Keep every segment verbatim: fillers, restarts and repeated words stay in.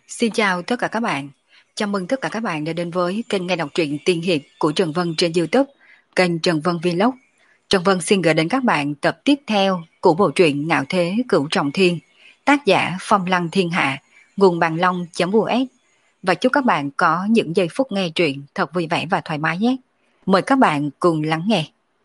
Xin chào tất cả các bạn. Chào mừng tất cả các bạn đã đến với kênh nghe đọc truyện tiên hiệp của Trần Vân trên YouTube, kênh Trần Vân Vlog. Trần Vân xin gửi đến các bạn tập tiếp theo của bộ truyện Ngạo Thế Cửu Trọng Thiên, tác giả Phong Lăng Thiên Hạ, nguồn bàn long.us. Và chúc các bạn có những giây phút nghe truyện thật vui vẻ và thoải mái nhé. Mời các bạn cùng lắng nghe.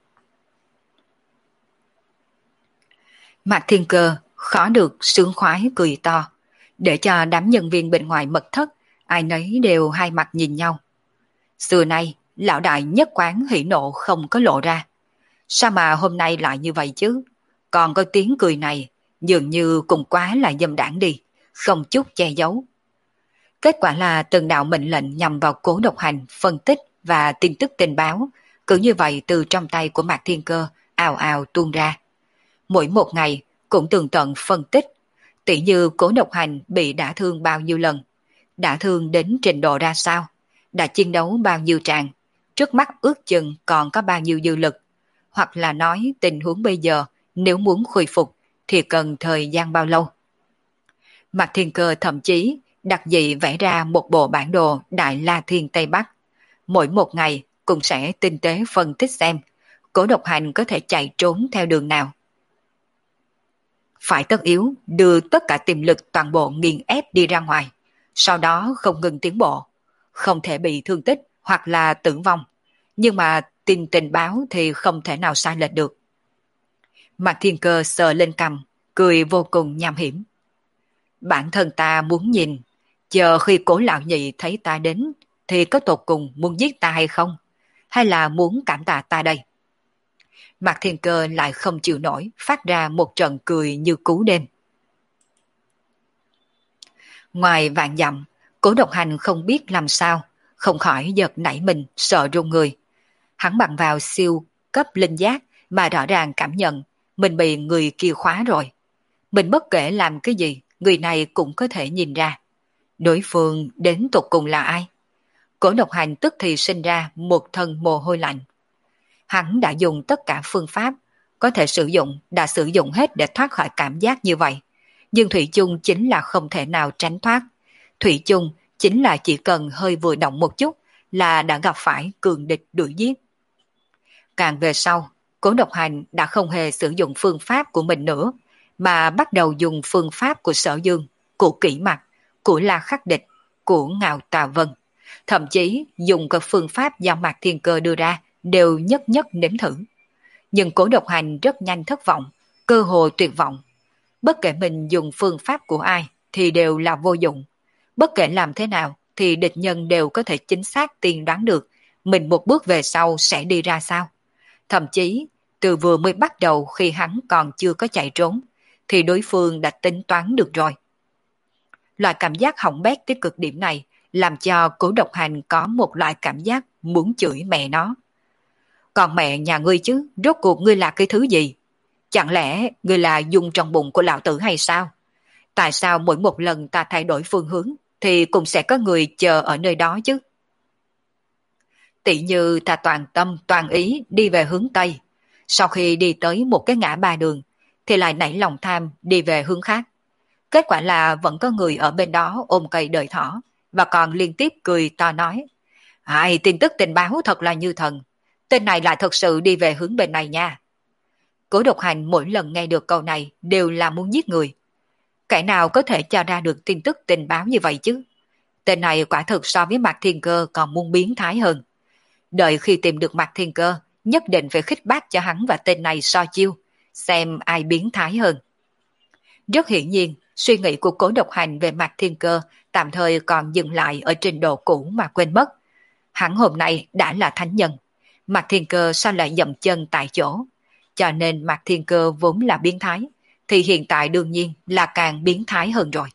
Mạc Thiên Cơ khó được sướng khoái cười to, để cho đám nhân viên bên ngoài mật thất, ai nấy đều hai mặt nhìn nhau. Xưa nay, lão đại nhất quán hỉ nộ không có lộ ra. Sao mà hôm nay lại như vậy chứ? Còn có tiếng cười này, dường như cũng quá là dâm đảng đi, không chút che giấu. Kết quả là từng đạo mệnh lệnh nhằm vào Cố Độc Hành, phân tích và tin tức tình báo, cứ như vậy từ trong tay của Mạc Thiên Cơ ào ào tuôn ra. Mỗi một ngày cũng tường tận phân tích, tỉ như Cố Độc Hành bị đả thương bao nhiêu lần, đả thương đến trình độ ra sao, đã chiến đấu bao nhiêu tràng, trước mắt ước chừng còn có bao nhiêu dư lực, hoặc là nói tình huống bây giờ nếu muốn khôi phục thì cần thời gian bao lâu. Mạc Thiên Cơ thậm chí đặc dị vẽ ra một bộ bản đồ Đại La Thiên Tây Bắc, mỗi một ngày cũng sẽ tinh tế phân tích xem Cố Độc Hành có thể chạy trốn theo đường nào. Phải tất yếu đưa tất cả tiềm lực toàn bộ nghiền ép đi ra ngoài, sau đó không ngừng tiến bộ, không thể bị thương tích hoặc là tử vong, nhưng mà tin tình báo thì không thể nào sai lệch được. Mạc Thiên Cơ sờ lên cằm, cười vô cùng nham hiểm. Bản thân ta muốn nhìn, chờ khi Cố lão nhị thấy ta đến thì có tột cùng muốn giết ta hay không, hay là muốn cảm tạ ta đây? Mạc Thiên Cơ lại không chịu nổi, phát ra một trận cười như cú đêm. Ngoài vạn dặm, Cố Độc Hành không biết làm sao, không khỏi giật nảy mình, sợ run người. Hắn bằng vào siêu cấp linh giác mà rõ ràng cảm nhận mình bị người kia khóa rồi. Mình bất kể làm cái gì, người này cũng có thể nhìn ra. Đối phương đến tột cùng là ai? Cố Độc Hành tức thì sinh ra một thân mồ hôi lạnh. Hắn đã dùng tất cả phương pháp có thể sử dụng, đã sử dụng hết để thoát khỏi cảm giác như vậy. Nhưng Thủy chung chính là không thể nào tránh thoát. Thủy chung chính là chỉ cần hơi vừa động một chút là đã gặp phải cường địch đuổi giết. Càng về sau, Cố Độc Hành đã không hề sử dụng phương pháp của mình nữa, mà bắt đầu dùng phương pháp của Sở Dương, của Kỷ Mặc, của La Khắc Địch, của Ngạo Tà Vân. Thậm chí dùng các phương pháp do Mạc Thiên Cơ đưa ra đều nhất nhất nếm thử. Nhưng Cố Độc Hành rất nhanh thất vọng, cơ hồ tuyệt vọng. Bất kể mình dùng phương pháp của ai thì đều là vô dụng. Bất kể làm thế nào thì địch nhân đều có thể chính xác tiên đoán được mình một bước về sau sẽ đi ra sao. Thậm chí từ vừa mới bắt đầu khi hắn còn chưa có chạy trốn thì đối phương đã tính toán được rồi. Loại cảm giác hỏng bét tới cực điểm này làm cho Cố Độc Hành có một loại cảm giác muốn chửi mẹ nó. Còn mẹ nhà ngươi chứ, rốt cuộc ngươi là cái thứ gì? Chẳng lẽ ngươi là dung trong bụng của lão tử hay sao? Tại sao mỗi một lần ta thay đổi phương hướng thì cũng sẽ có người chờ ở nơi đó chứ? Tỷ như ta toàn tâm toàn ý đi về hướng Tây, sau khi đi tới một cái ngã ba đường thì lại nảy lòng tham đi về hướng khác. Kết quả là vẫn có người ở bên đó ôm cây đợi thỏ và còn liên tiếp cười to nói: ai, tin tức tình báo thật là như thần, tên này lại thật sự đi về hướng bên này nha. Cố Độc Hành mỗi lần nghe được câu này đều là muốn giết người. Kẻ nào có thể cho ra được tin tức tình báo như vậy chứ? Tên này quả thực so với Mạc Thiên Cơ còn muốn biến thái hơn. Đợi khi tìm được Mạc Thiên Cơ, nhất định phải khích bác cho hắn và tên này so chiêu, xem ai biến thái hơn. Rất hiển nhiên, suy nghĩ của Cố Độc Hành về Mạc Thiên Cơ tạm thời còn dừng lại ở trình độ cũ mà quên mất. Hắn hôm nay đã là thánh nhân, Mạc Thiên Cơ sao lại dậm chân tại chỗ? Cho nên Mạc Thiên Cơ vốn là biến thái, thì hiện tại đương nhiên là càng biến thái hơn rồi.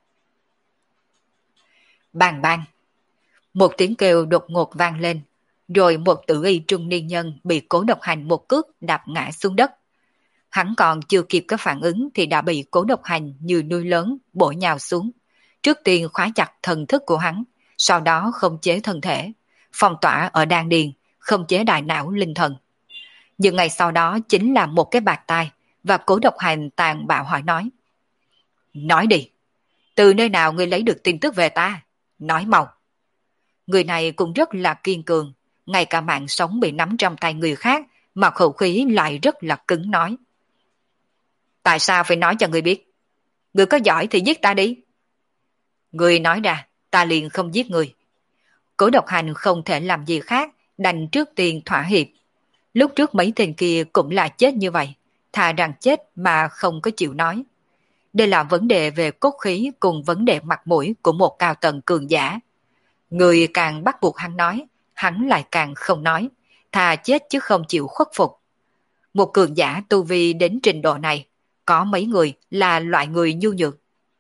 Bang bang, một tiếng kêu đột ngột vang lên, rồi một tử y trung niên nhân bị Cố Độc Hành một cước đạp ngã xuống đất. Hắn còn chưa kịp có phản ứng thì đã bị Cố Độc Hành như núi lớn bổ nhào xuống. Trước tiên khóa chặt thần thức của hắn, sau đó khống chế thân thể, phong tỏa ở đan điền, khống chế đại não linh thần. Nhưng ngày sau đó chính là một cái bạt tai và Cố Độc Hành tàn bạo hỏi nói: nói đi, Từ nơi nào ngươi lấy được tin tức về ta? Nói mau. Người này cũng rất là kiên cường, ngay cả mạng sống bị nắm trong tay người khác mà khẩu khí lại rất là cứng nói. Tại sao phải nói cho ngươi biết? Ngươi có giỏi thì giết ta đi. Ngươi nói ra, ta liền không giết ngươi. Cố Độc Hành không thể làm gì khác, đành trước tiên thỏa hiệp. Lúc trước mấy tên kia cũng là chết như vậy, thà rằng chết mà không có chịu nói. Đây là vấn đề về cốt khí cùng vấn đề mặt mũi của một cao tầng cường giả. Người càng bắt buộc hắn nói, hắn lại càng không nói, thà chết chứ không chịu khuất phục. Một cường giả tu vi đến trình độ này, có mấy người là loại người nhu nhược.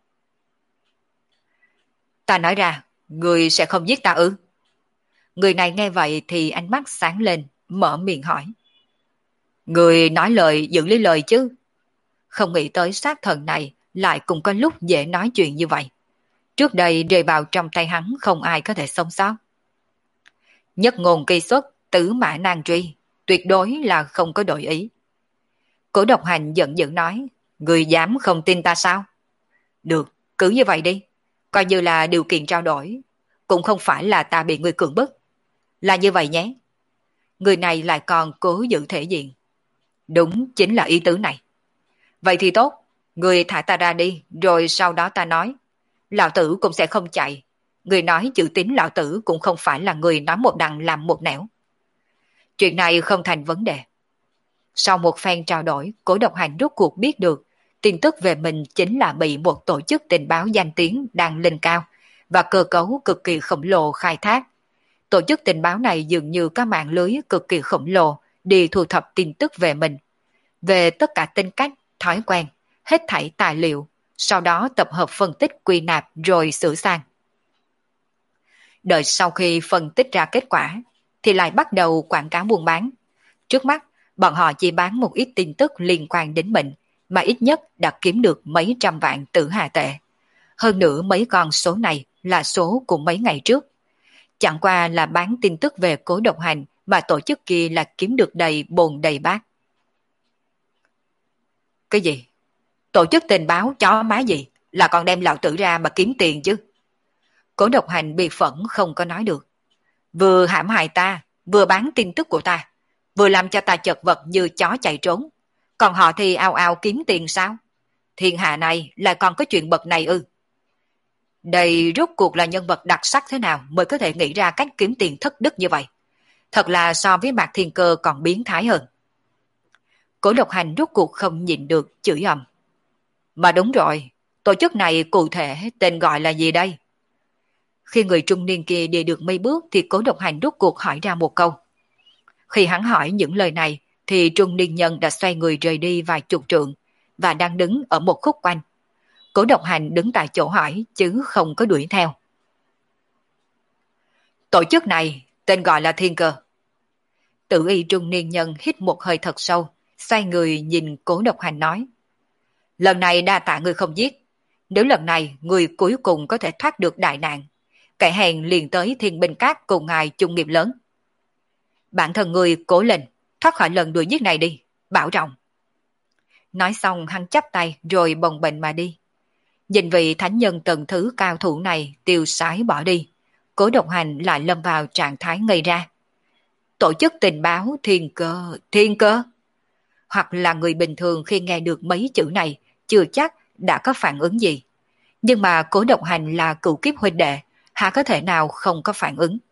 Ta nói ra, người sẽ không giết ta ư? Người này nghe vậy thì ánh mắt sáng lên, mở miệng hỏi. Người nói lời giữ lấy lời chứ. Không nghĩ tới sát thần này lại cũng có lúc dễ nói chuyện như vậy. Trước đây rơi vào trong tay hắn không ai có thể sống sót. Nhất ngôn kỳ xuất, tứ mã nan truy, tuyệt đối là không có đổi ý. Cổ Độc Hành giận dữ nói, người dám không tin ta sao? Được, cứ như vậy đi, coi như là điều kiện trao đổi, cũng không phải là ta bị người cưỡng bức. Là như vậy nhé. Người này lại còn cố giữ thể diện. Đúng chính là ý tứ này. Vậy thì tốt, người thả ta ra đi, rồi sau đó ta nói. Lão tử cũng sẽ không chạy. Người nói chữ tín lão tử cũng không phải là người nói một đằng làm một nẻo. Chuyện này không thành vấn đề. Sau một phen trao đổi, Cố Độc Hành rốt cuộc biết được tin tức về mình chính là bị một tổ chức tình báo danh tiếng đang lên cao và cơ cấu cực kỳ khổng lồ khai thác. Tổ chức tình báo này dường như có mạng lưới cực kỳ khổng lồ đi thu thập tin tức về mình, về tất cả tính cách, thói quen, hết thảy tài liệu, sau đó tập hợp phân tích quy nạp rồi sửa sang. Đợi sau khi phân tích ra kết quả, thì lại bắt đầu quảng cáo buôn bán. Trước mắt, bọn họ chỉ bán một ít tin tức liên quan đến mình, mà ít nhất đã kiếm được mấy trăm vạn tử hà tệ. Hơn nữa mấy con số này là số của mấy ngày trước. Chẳng qua là bán tin tức về Cố Độc Hành mà tổ chức kia là kiếm được đầy bồn đầy bát. Cái gì? Tổ chức tình báo chó má gì? Là còn đem lão tử ra mà kiếm tiền chứ? Cố Độc Hành bị phẫn không có nói được. Vừa hãm hại ta, vừa bán tin tức của ta, vừa làm cho ta chật vật như chó chạy trốn. Còn họ thì ao ao kiếm tiền sao? Thiên hạ này lại còn có chuyện bậc này ư? Đây rốt cuộc là nhân vật đặc sắc thế nào mới có thể nghĩ ra cách kiếm tiền thất đức như vậy? Thật là so với Mạc Thiên Cơ còn biến thái hơn. Cố Độc Hành rốt cuộc không nhịn được chửi ầm. Mà đúng rồi, tổ chức này cụ thể tên gọi là gì đây? Khi người trung niên kia đi được mấy bước thì Cố Độc Hành rốt cuộc hỏi ra một câu. Khi hắn hỏi những lời này thì trung niên nhân đã xoay người rời đi vài chục trượng và đang đứng ở một khúc quanh. Cố Độc Hành đứng tại chỗ hỏi chứ không có đuổi theo. Tổ chức này tên gọi là Thiên Cơ. Tử y trung niên nhân hít một hơi thật sâu, xoay người nhìn Cố Độc Hành nói. Lần này đa tạ người không giết. Nếu lần này người cuối cùng có thể thoát được đại nạn, kẻ hèn liền tới Thiên Binh Các cùng ngài chung nghiệp lớn. Bản thân người cố lên, thoát khỏi lần đuổi giết này đi, bảo trọng. Nói xong hắn chắp tay rồi bồng bềnh mà đi. Nhìn vị thánh nhân tầng thứ cao thủ này tiêu sái bỏ đi, Cố Độc Hành lại lâm vào trạng thái ngây ra. Tổ chức tình báo Thiên Cơ, Thiên Cơ. Hoặc là người bình thường khi nghe được mấy chữ này chưa chắc đã có phản ứng gì. Nhưng mà Cố Độc Hành là cựu kiếp huynh đệ, há có thể nào không có phản ứng.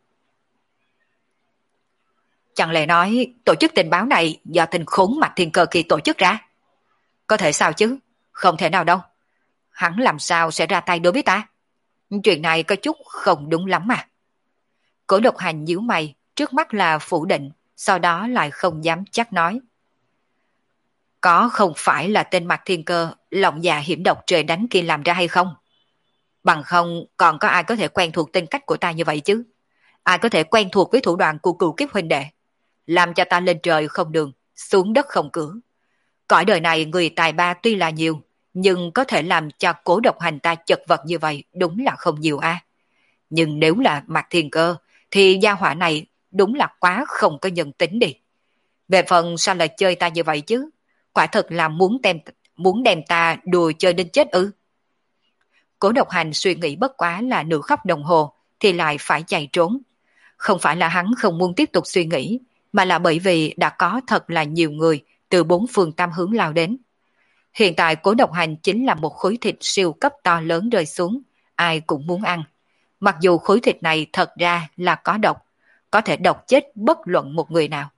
Chẳng lẽ nói tổ chức tình báo này do tình khốn Mạc Thiên Cơ kỳ tổ chức ra? Có thể sao chứ? Không thể nào đâu. Hắn làm sao sẽ ra tay đối với ta? Chuyện này có chút không đúng lắm mà. Cố Độc Hành nhíu mày, trước mắt là phủ định, sau đó lại không dám chắc nói. Có không phải là tên Mạc Thiên Cơ lòng dạ hiểm độc trời đánh kia làm ra hay không? Bằng không còn có ai có thể quen thuộc tính cách của ta như vậy chứ? Ai có thể quen thuộc với thủ đoạn của cựu kiếp huynh đệ? Làm cho ta lên trời không đường, xuống đất không cửa. Cõi đời này người tài ba tuy là nhiều, nhưng có thể làm cho Cố Độc Hành ta chật vật như vậy đúng là không nhiều a. Nhưng nếu là Mạc Thiên Cơ, thì gia hỏa này đúng là quá không có nhân tính đi. Về phần sao lại chơi ta như vậy chứ? Quả thật là muốn đem, muốn đem ta đùa chơi đến chết ư? Cố Độc Hành suy nghĩ bất quá là nửa khắc đồng hồ thì lại phải chạy trốn. Không phải là hắn không muốn tiếp tục suy nghĩ, mà là bởi vì đã có thật là nhiều người từ bốn phương tám hướng lao đến. Hiện tại Cố Độc Hành chính là một khối thịt siêu cấp to lớn rơi xuống, ai cũng muốn ăn. Mặc dù khối thịt này thật ra là có độc, có thể độc chết bất luận một người nào.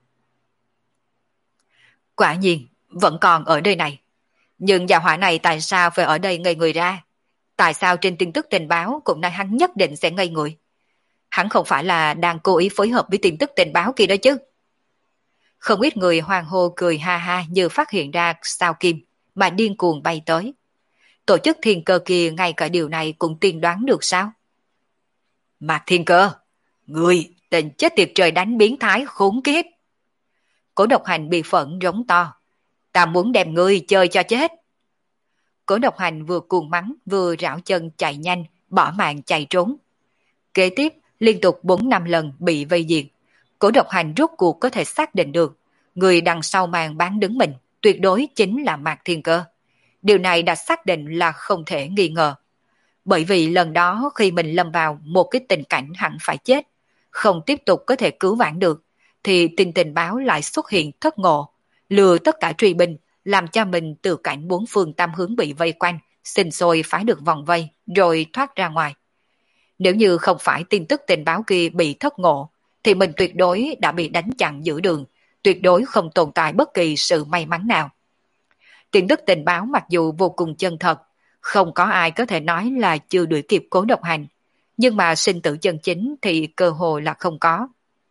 Quả nhiên, vẫn còn ở nơi này. Nhưng gia hỏa này tại sao phải ở đây ngây người ra? Tại sao trên tin tức tình báo cũng nói hắn nhất định sẽ ngây người? Hắn không phải là đang cố ý phối hợp với tin tức tình báo kia đó chứ? Không ít người hoang hô cười ha ha như phát hiện ra sao kim mà điên cuồng bay tới. Tổ chức thiên cơ kia ngay cả điều này cũng tiên đoán được sao? Mạc Thiên Cơ, người tình chết tiệt trời đánh biến thái khốn kiếp. Cố Độc Hành bị phẫn rống to. Ta muốn đem ngươi chơi cho chết. Cố Độc Hành vừa cuồng mắng vừa rảo chân chạy nhanh, bỏ mạng chạy trốn. Kế tiếp, liên tục bốn năm lần bị vây diệt. Cố Độc Hành rốt cuộc có thể xác định được, người đằng sau màn bán đứng mình tuyệt đối chính là Mạc Thiên Cơ. Điều này đã xác định là không thể nghi ngờ. Bởi vì lần đó khi mình lâm vào một cái tình cảnh hẳn phải chết, không tiếp tục có thể cứu vãn được, thì tin tình báo lại xuất hiện thất ngộ, lừa tất cả truy binh, làm cho mình từ cảnh bốn phương tám hướng bị vây quanh, sinh sôi phá được vòng vây, rồi thoát ra ngoài. Nếu như không phải tin tức tình báo kia bị thất ngộ, thì mình tuyệt đối đã bị đánh chặn giữa đường, tuyệt đối không tồn tại bất kỳ sự may mắn nào. Tin tức tình báo mặc dù vô cùng chân thật, không có ai có thể nói là chưa đuổi kịp Cố Độc Hành, nhưng mà sinh tử chân chính thì cơ hội là không có.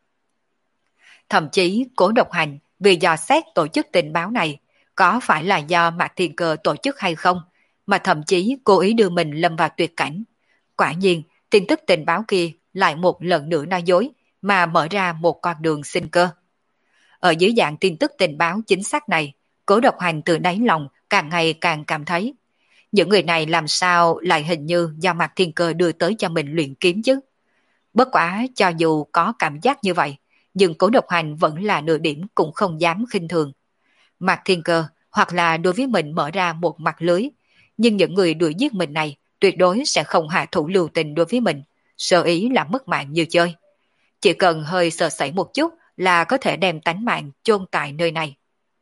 Thậm chí Cố Độc Hành vì dò xét tổ chức tình báo này có phải là do Mạc Thiên Cơ tổ chức hay không, mà thậm chí cố ý đưa mình lâm vào tuyệt cảnh. Quả nhiên, tin tức tình báo kia lại một lần nữa nói dối mà mở ra một con đường sinh cơ. Ở dưới dạng tin tức tình báo chính xác này, Cố Độc Hành từ đáy lòng càng ngày càng cảm thấy những người này làm sao lại hình như do Mạc Thiên Cơ đưa tới cho mình luyện kiếm chứ. Bất quá cho dù có cảm giác như vậy, nhưng Cố Độc Hành vẫn là nửa điểm cũng không dám khinh thường. Mạc Thiên Cơ hoặc là đối với mình mở ra một mặt lưới, nhưng những người đuổi giết mình này tuyệt đối sẽ không hạ thủ lưu tình đối với mình, sơ ý là mất mạng như chơi. Chỉ cần hơi sơ sẩy một chút là có thể đem tánh mạng chôn tại nơi này.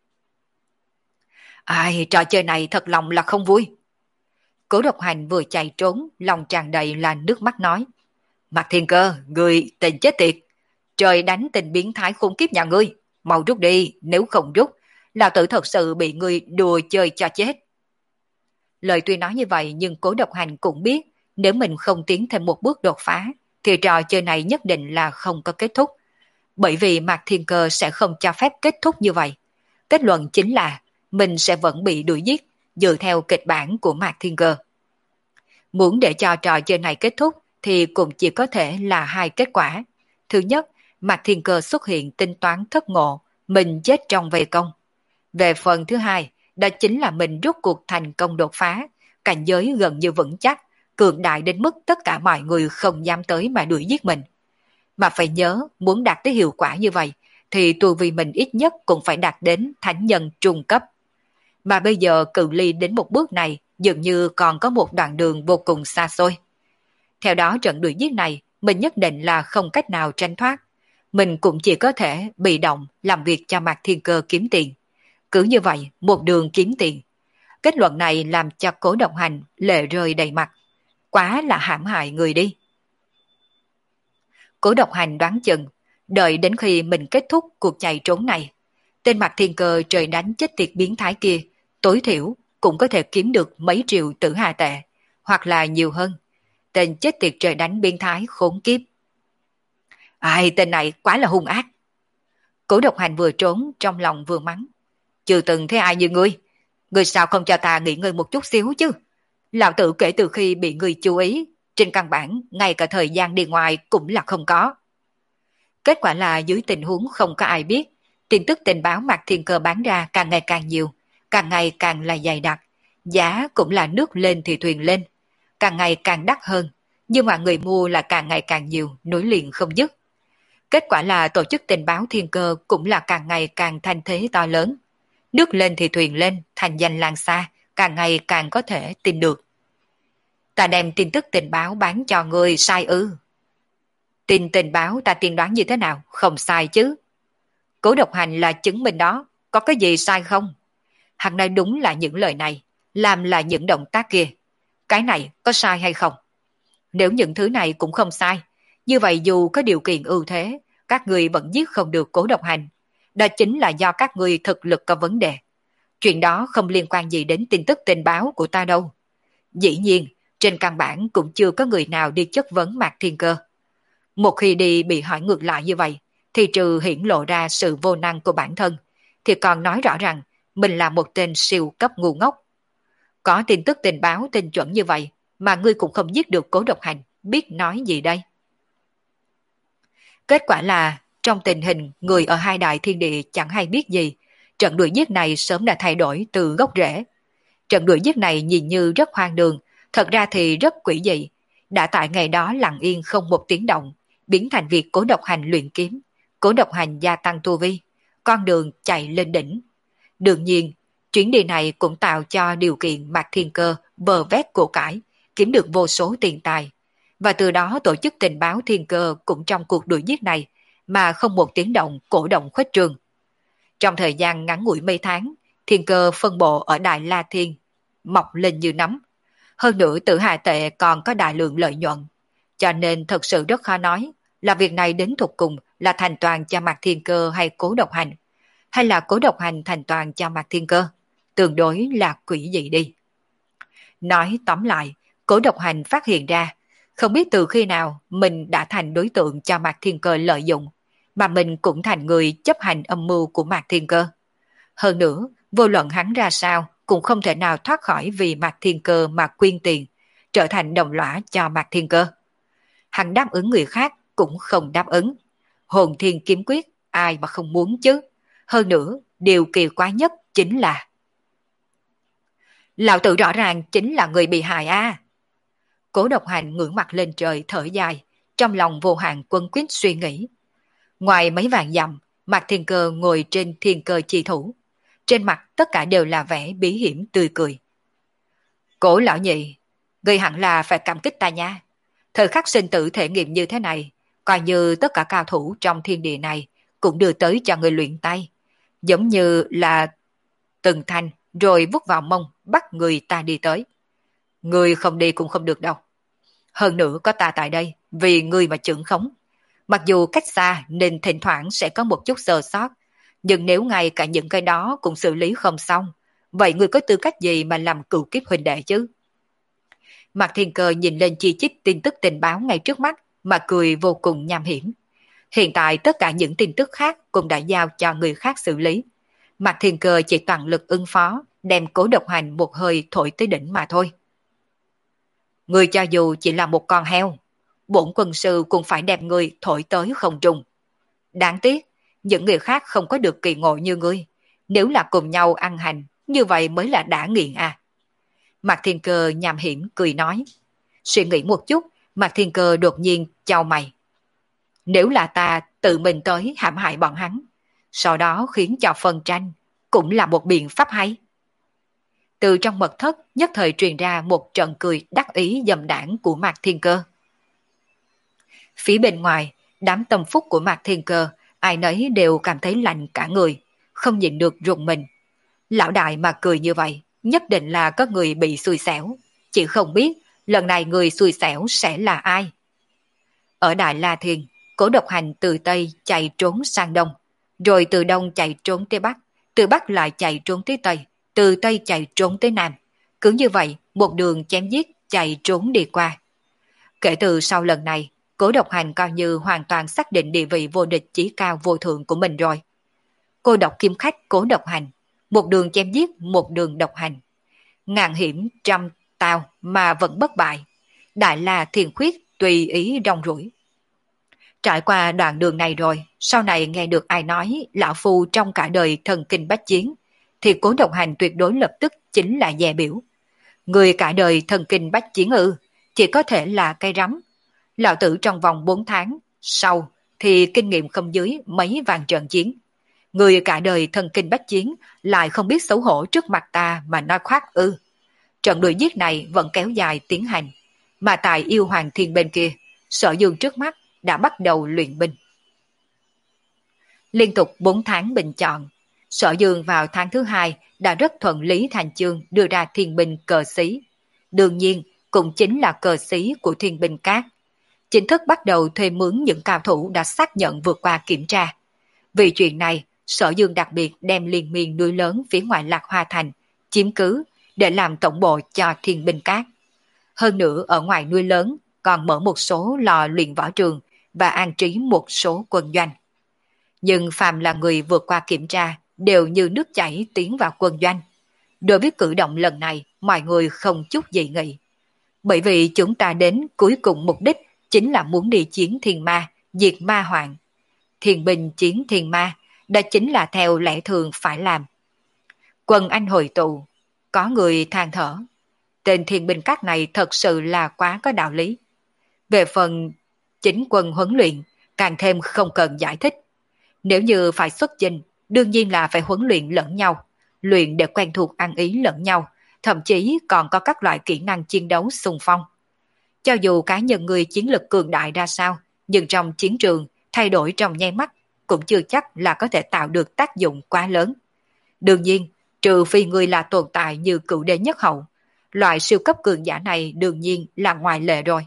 Ai, trò chơi này thật lòng là không vui. Cố Độc Hành vừa chạy trốn, lòng tràn đầy là nước mắt nói. Mạc Thiên Cơ, người tình chết tiệt. Trời đánh tình biến thái khủng khiếp nhà ngươi. Mau rút đi, nếu không rút, lão tử thật sự bị ngươi đùa chơi cho chết. Lời tuy nói như vậy nhưng Cố Độc Hành cũng biết nếu mình không tiến thêm một bước đột phá, thì trò chơi này nhất định là không có kết thúc. Bởi vì Mạc Thiên Cơ sẽ không cho phép kết thúc như vậy. Kết luận chính là mình sẽ vẫn bị đuổi giết, dựa theo kịch bản của Mạc Thiên Cơ. Muốn để cho trò chơi này kết thúc thì cũng chỉ có thể là hai kết quả. Thứ nhất, Mạc Thiên Cơ xuất hiện tính toán thất ngộ, mình chết trong vây công. Về phần thứ hai, đó chính là mình rút cuộc thành công đột phá, cảnh giới gần như vững chắc, cường đại đến mức tất cả mọi người không dám tới mà đuổi giết mình. Mà phải nhớ, muốn đạt tới hiệu quả như vậy, thì tu vi mình ít nhất cũng phải đạt đến thánh nhân trung cấp. Mà bây giờ cự ly đến một bước này dường như còn có một đoạn đường vô cùng xa xôi. Theo đó trận đuổi giết này mình nhất định là không cách nào tránh thoát. Mình cũng chỉ có thể bị động làm việc cho Mạc Thiên Cơ kiếm tiền. Cứ như vậy một đường kiếm tiền. Kết luận này làm cho Cố Độc Hành lệ rơi đầy mặt. Quá là hãm hại người đi. Cố Độc Hành đoán chừng, đợi đến khi mình kết thúc cuộc chạy trốn này, tên Mạc Thiên Cơ trời đánh chết tiệt biến thái kia, tối thiểu cũng có thể kiếm được mấy triệu tử hà tệ, hoặc là nhiều hơn. Tên chết tiệt trời đánh biến thái khốn kiếp. Ai, tên này quá là hung ác. Cố Độc Hành vừa trốn trong lòng vừa mắng. Chưa từng thấy ai như ngươi. Ngươi sao không cho ta nghỉ ngơi một chút xíu chứ? Lão tử kể từ khi bị ngươi chú ý, trên căn bản ngay cả thời gian đi ngoài cũng là không có. Kết quả là dưới tình huống không có ai biết, tin tức tình báo Mạc Thiên Cơ bán ra càng ngày càng nhiều, càng ngày càng là dày đặc, giá cũng là nước lên thì thuyền lên, càng ngày càng đắt hơn, nhưng mà người mua là càng ngày càng nhiều, nối liền không dứt. Kết quả là tổ chức tình báo Thiên Cơ cũng là càng ngày càng thanh thế to lớn. Nước lên thì thuyền lên, thành danh lan xa, càng ngày càng có thể tin được. Ta đem tin tức tình báo bán cho ngươi sai ư? Tin tình báo ta tiên đoán như thế nào? Không sai chứ. Cố Độc Hành là chứng minh đó, có cái gì sai không? Hắn nói đúng là những lời này, làm là những động tác kia. Cái này có sai hay không? Nếu những thứ này cũng không sai, như vậy dù có điều kiện ưu thế, các người vẫn giết không được Cố Độc Hành. Đó chính là do các người thực lực có vấn đề. Chuyện đó không liên quan gì đến tin tức tình báo của ta đâu. Dĩ nhiên, trên căn bản cũng chưa có người nào đi chất vấn Mạc Thiên Cơ. Một khi đi bị hỏi ngược lại như vậy, thì trừ hiển lộ ra sự vô năng của bản thân, thì còn nói rõ rằng mình là một tên siêu cấp ngu ngốc. Có tin tức tình báo tinh chuẩn như vậy, mà ngươi cũng không giết được Cố Độc Hành, biết nói gì đây? Kết quả là, trong tình hình người ở hai đại thiên địa chẳng hay biết gì, trận đuổi giết này sớm đã thay đổi từ gốc rễ. Trận đuổi giết này nhìn như rất hoang đường, thật ra thì rất quỷ dị, đã tại ngày đó lặng yên không một tiếng động, biến thành việc Cố Độc Hành luyện kiếm, Cố Độc Hành gia tăng tu vi, con đường chạy lên đỉnh. Đương nhiên, chuyến đi này cũng tạo cho điều kiện Mạc Thiên Cơ vơ vét của cải, kiếm được vô số tiền tài. Và từ đó tổ chức tình báo Thiên Cơ cũng trong cuộc đuổi giết này mà không một tiếng động cổ động khuếch trương. Trong thời gian ngắn ngủi mấy tháng, Thiên Cơ phân bộ ở Đại La Thiên mọc lên như nấm. Hơn nữa Tử Hà Tệ còn có đại lượng lợi nhuận. Cho nên thật sự rất khó nói là việc này đến thuộc cùng là thành toàn cho Mạc Thiên Cơ hay Cố Độc Hành, hay là Cố Độc Hành thành toàn cho Mạc Thiên Cơ, tương đối là quỷ dị đi. Nói tóm lại, Cố Độc Hành phát hiện ra, không biết từ khi nào mình đã thành đối tượng cho Mạc Thiên Cơ lợi dụng, mà mình cũng thành người chấp hành âm mưu của Mạc Thiên Cơ. Hơn nữa, vô luận hắn ra sao, cũng không thể nào thoát khỏi vì Mạc Thiên Cơ mà quyên tiền, trở thành đồng lõa cho Mạc Thiên Cơ. Hắn đáp ứng người khác cũng không đáp ứng. Hồn Thiên Kiếm Quyết, ai mà không muốn chứ. Hơn nữa, điều kỳ quái nhất chính là lão tử rõ ràng chính là người bị hại a. À. Cố Độc Hành ngưỡng mặt lên trời thở dài, trong lòng vô hạn quân quyết suy nghĩ. Ngoài mấy vạn dặm, Mạc Thiên Cơ ngồi trên thiên cơ chi thủ. Trên mặt tất cả đều là vẻ bí hiểm tươi cười. Cố lão nhị, ngươi hẳn là phải cảm kích ta nha. Thời khắc sinh tử thể nghiệm như thế này, coi như tất cả cao thủ trong thiên địa này cũng đưa tới cho người luyện tay. Giống như là từng thanh rồi vút vào mông bắt người ta đi tới. Người không đi cũng không được đâu. Hơn nữa có ta tại đây vì người mà trưởng khống. Mặc dù cách xa nên thỉnh thoảng sẽ có một chút sơ sót, nhưng nếu ngay cả những cái đó cũng xử lý không xong, vậy người có tư cách gì mà làm cựu kiếp huynh đệ chứ? Mạc Thiên Cơ nhìn lên chi chít tin tức tình báo ngay trước mắt mà cười vô cùng nham hiểm. Hiện tại tất cả những tin tức khác cũng đã giao cho người khác xử lý. Mạc Thiên Cơ chỉ toàn lực ứng phó, đem Cố Độc Hành một hơi thổi tới đỉnh mà thôi. Người cho dù chỉ là một con heo, bổn quân sư cũng phải đem người thổi tới không trung. Đáng tiếc, những người khác không có được kỳ ngộ như ngươi. Nếu là cùng nhau ăn hành, như vậy mới là đã nghiện à. Mạc Thiên Cơ nham hiểm cười nói. Suy nghĩ một chút, Mạc Thiên Cơ đột nhiên chau mày. Nếu là ta tự mình tới hãm hại bọn hắn, sau đó khiến cho phân tranh, cũng là một biện pháp hay. Từ trong mật thất nhất thời truyền ra một trận cười đắc ý dầm đảng của Mạc Thiên Cơ. Phía bên ngoài, đám tâm phúc của Mạc Thiên Cơ, ai nấy đều cảm thấy lạnh cả người, không nhịn được rùng mình. Lão đại mà cười như vậy, nhất định là có người bị xui xẻo, chỉ không biết lần này người xui xẻo sẽ là ai. Ở Đại La Thiên, Cố Độc Hành từ Tây chạy trốn sang Đông, rồi từ Đông chạy trốn tới Bắc, từ Bắc lại chạy trốn tới Tây, từ Tây chạy trốn tới Nam. Cứ như vậy, một đường chém giết chạy trốn đi qua. Kể từ sau lần này, Cố Độc Hành coi như hoàn toàn xác định địa vị vô địch chí cao vô thượng của mình rồi. Cô độc kiếm khách Cố Độc Hành, một đường chém giết, một đường độc hành. Ngàn hiểm trăm tao mà vẫn bất bại. Đại La Thiên Khuyết tùy ý rong ruổi. Trải qua đoạn đường này rồi, sau này nghe được ai nói lão phu trong cả đời thần kinh bách chiến, thì Cố Độc Hành tuyệt đối lập tức chính là dè biểu. Người cả đời thần kinh bách chiến ư, chỉ có thể là cây rắm. Lão tử trong vòng bốn tháng, sau thì kinh nghiệm không dưới mấy vạn trận chiến. Người cả đời thần kinh bách chiến lại không biết xấu hổ trước mặt ta mà nói khoác ư. Trận đuổi giết này vẫn kéo dài tiến hành. mà tại yêu hoàng thiên bên kia, Sở Dương trước mắt đã bắt đầu luyện binh. Liên tục bốn tháng bình chọn, Sở Dương vào tháng thứ hai đã rất thuận lý thành chương đưa ra thiên binh cờ xí. Đương nhiên, cũng chính là cờ xí của thiên binh cát. Chính thức bắt đầu thuê mướn những cao thủ đã xác nhận vượt qua kiểm tra. Vì chuyện này, Sở Dương đặc biệt đem liên miên núi lớn phía ngoài Lạc Hoa Thành chiếm cứ để làm tổng bộ cho thiên binh cát. Hơn nữa ở ngoài núi lớn còn mở một số lò luyện võ trường và an trí một số quân doanh. Nhưng phàm là người vượt qua kiểm tra đều như nước chảy tiến vào quân doanh. Đối với cử động lần này, mọi người không chút dị nghị. Bởi vì chúng ta đến cuối cùng mục đích chính là muốn đi chiến thiên ma, diệt ma hoạn. Thiên binh chiến thiên ma, đó chính là theo lẽ thường phải làm. Quân Anh hội tụ, có người than thở. Tên thiên binh các này thật sự là quá có đạo lý. Về phần chính quân huấn luyện, càng thêm không cần giải thích. Nếu như phải xuất chinh, đương nhiên là phải huấn luyện lẫn nhau, luyện để quen thuộc ăn ý lẫn nhau, thậm chí còn có các loại kỹ năng chiến đấu xung phong. Cho dù cá nhân người chiến lực cường đại ra sao, nhưng trong chiến trường, thay đổi trong nháy mắt cũng chưa chắc là có thể tạo được tác dụng quá lớn. Đương nhiên, trừ phi người là tồn tại như cựu đế nhất hậu, loại siêu cấp cường giả này đương nhiên là ngoại lệ rồi.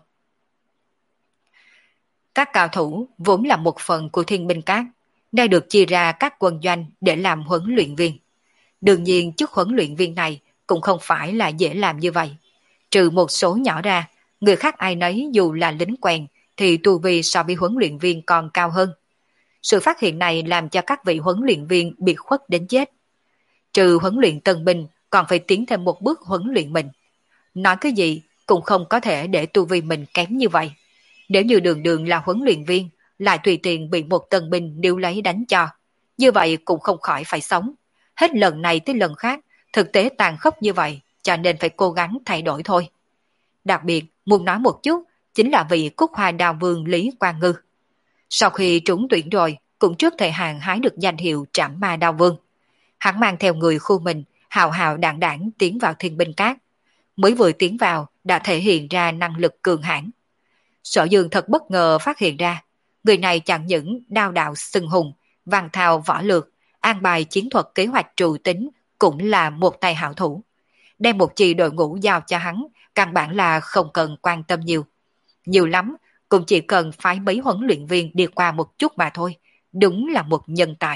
Các cao thủ vốn là một phần của thiên binh cát, đã được chia ra các quân doanh để làm huấn luyện viên. Đương nhiên chức huấn luyện viên này cũng không phải là dễ làm như vậy. Trừ một số nhỏ ra, người khác ai nấy dù là lính quèn thì tu vi so với huấn luyện viên còn cao hơn. Sự phát hiện này làm cho các vị huấn luyện viên bị khuất đến chết. Trừ huấn luyện tân binh còn phải tiến thêm một bước huấn luyện mình. Nói cái gì cũng không có thể để tu vi mình kém như vậy. Nếu như đường đường là huấn luyện viên, lại tùy tiện bị một tân binh níu lấy đánh cho, như vậy cũng không khỏi phải sống. Hết lần này tới lần khác, thực tế tàn khốc như vậy, cho nên phải cố gắng thay đổi thôi. Đặc biệt, muốn nói một chút, chính là vị Cúc Hoa Đao Vương Lý Quang Ngư. Sau khi trúng tuyển rồi, cũng trước thời hạn hái được danh hiệu Trảm Ma Đao Vương. Hắn mang theo người khu mình, hào hào đảng đảng tiến vào thiên binh cát. Mới vừa tiến vào, đã thể hiện ra năng lực cường hãn. Sở Dương thật bất ngờ phát hiện ra, người này chẳng những đao đạo xưng hùng, văn thao võ lược, an bài chiến thuật kế hoạch trụ tính, cũng là một tay hảo thủ. Đem một chi đội ngũ giao cho hắn, căn bản là không cần quan tâm nhiều. Nhiều lắm, cũng chỉ cần phái mấy huấn luyện viên đi qua một chút mà thôi, đúng là một nhân tài.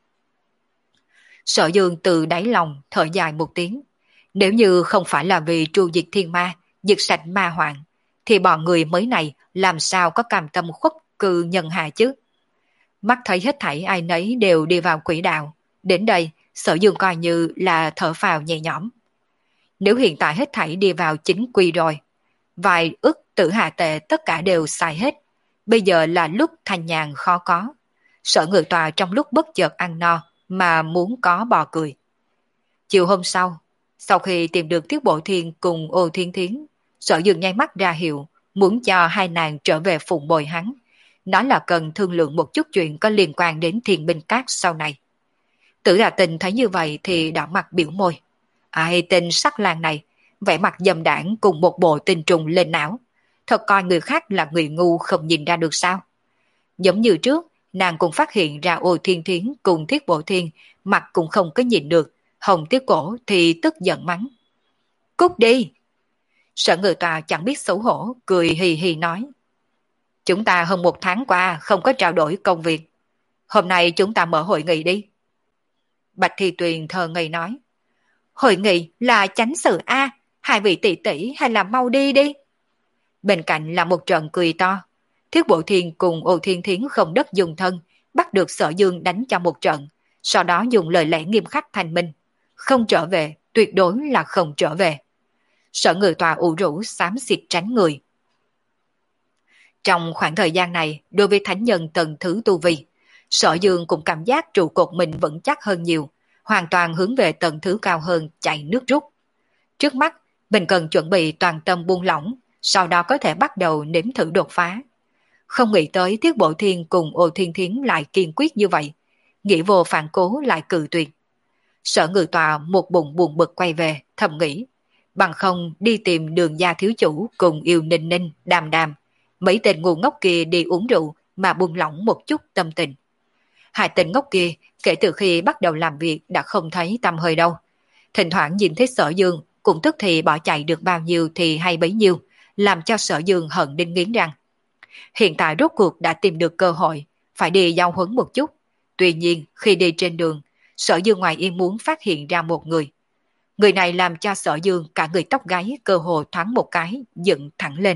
Sở Dương từ đáy lòng thở dài một tiếng. Nếu như không phải là vì tru diệt thiên ma, diệt sạch ma hoạn, thì bọn người mới này làm sao có cam tâm khuất cư nhân hạ chứ? Mắt thấy hết thảy ai nấy đều đi vào quỹ đạo. Đến đây, Sở Dương coi như là thở phào nhẹ nhõm. Nếu hiện tại hết thảy đi vào chính quy rồi, vài ức tử hạ tệ tất cả đều xài hết. Bây giờ là lúc thanh nhàn khó có. Sở Ngự Tòa trong lúc bất chợt ăn no mà muốn có bò cười. Chiều hôm sau, sau khi tìm được Tiết Bộ Thiên cùng Ô Thiên Thiến, Sở Dương nháy mắt ra hiệu muốn cho hai nàng trở về phụng bồi hắn. Nói là cần thương lượng một chút chuyện có liên quan đến thiên binh cát sau này. Tử Đà Tình thấy như vậy thì đỏ mặt biểu môi. Ai tên sắc lang này, vẻ mặt dâm đảng cùng một bộ tinh trùng lên não. Thật coi người khác là người ngu không nhìn ra được sao. Giống như trước, nàng cũng phát hiện ra Ô Thiên Thiến cùng Thiết Bộ Thiên mặt cũng không có nhìn được. Hồng Tiết Cổ thì tức giận mắng. Cút đi! Sở Ngự Tòa chẳng biết xấu hổ, cười hì hì nói. Chúng ta hơn một tháng qua không có trao đổi công việc. Hôm nay chúng ta mở hội nghị đi. Bạch Thi Tuyền thờ ngây nói. Hội nghị là chánh sự A, hai vị tỷ tỷ hay là mau đi đi. Bên cạnh là một trận cười to. Thiết Bộ Thiên cùng Ô Thiên Thiến không đất dùng thân, bắt được Sở Dương đánh cho một trận, sau đó dùng lời lẽ nghiêm khắc thanh minh. Không trở về, tuyệt đối là không trở về. Sở Ngự Tòa ủ rũ xám xịt tránh người. Trong khoảng thời gian này, đối với thánh nhân tầng thứ tu vi, Sở Dương cũng cảm giác trụ cột mình vững chắc hơn nhiều, hoàn toàn hướng về tầng thứ cao hơn chạy nước rút. Trước mắt, mình cần chuẩn bị toàn tâm buông lỏng, sau đó có thể bắt đầu nếm thử đột phá. Không nghĩ tới Thiết Bộ Thiên cùng Ô Thiên Thiến lại kiên quyết như vậy, nghĩ vô phản cố lại cự tuyệt. Sở Ngự Tòa một bụng buồn bực quay về, thầm nghĩ, Bằng không đi tìm Đường gia thiếu chủ cùng Yêu Ninh Ninh, Đàm Đàm, mấy tên ngu ngốc kia đi uống rượu mà buông lỏng một chút tâm tình. Hai tên ngốc kia kể từ khi bắt đầu làm việc đã không thấy tăm hơi đâu. Thỉnh thoảng nhìn thấy Sở Dương cũng tức thì bỏ chạy được bao nhiêu thì hay bấy nhiêu, làm cho Sở Dương hận đến nghiến răng. Hiện tại rốt cuộc đã tìm được cơ hội, phải đi giao huấn một chút. Tuy nhiên khi đi trên đường, Sở Dương ngoài ý muốn phát hiện ra một người. Người này làm cho Sở Dương cả người tóc gáy cơ hồ thoáng một cái, dựng thẳng lên.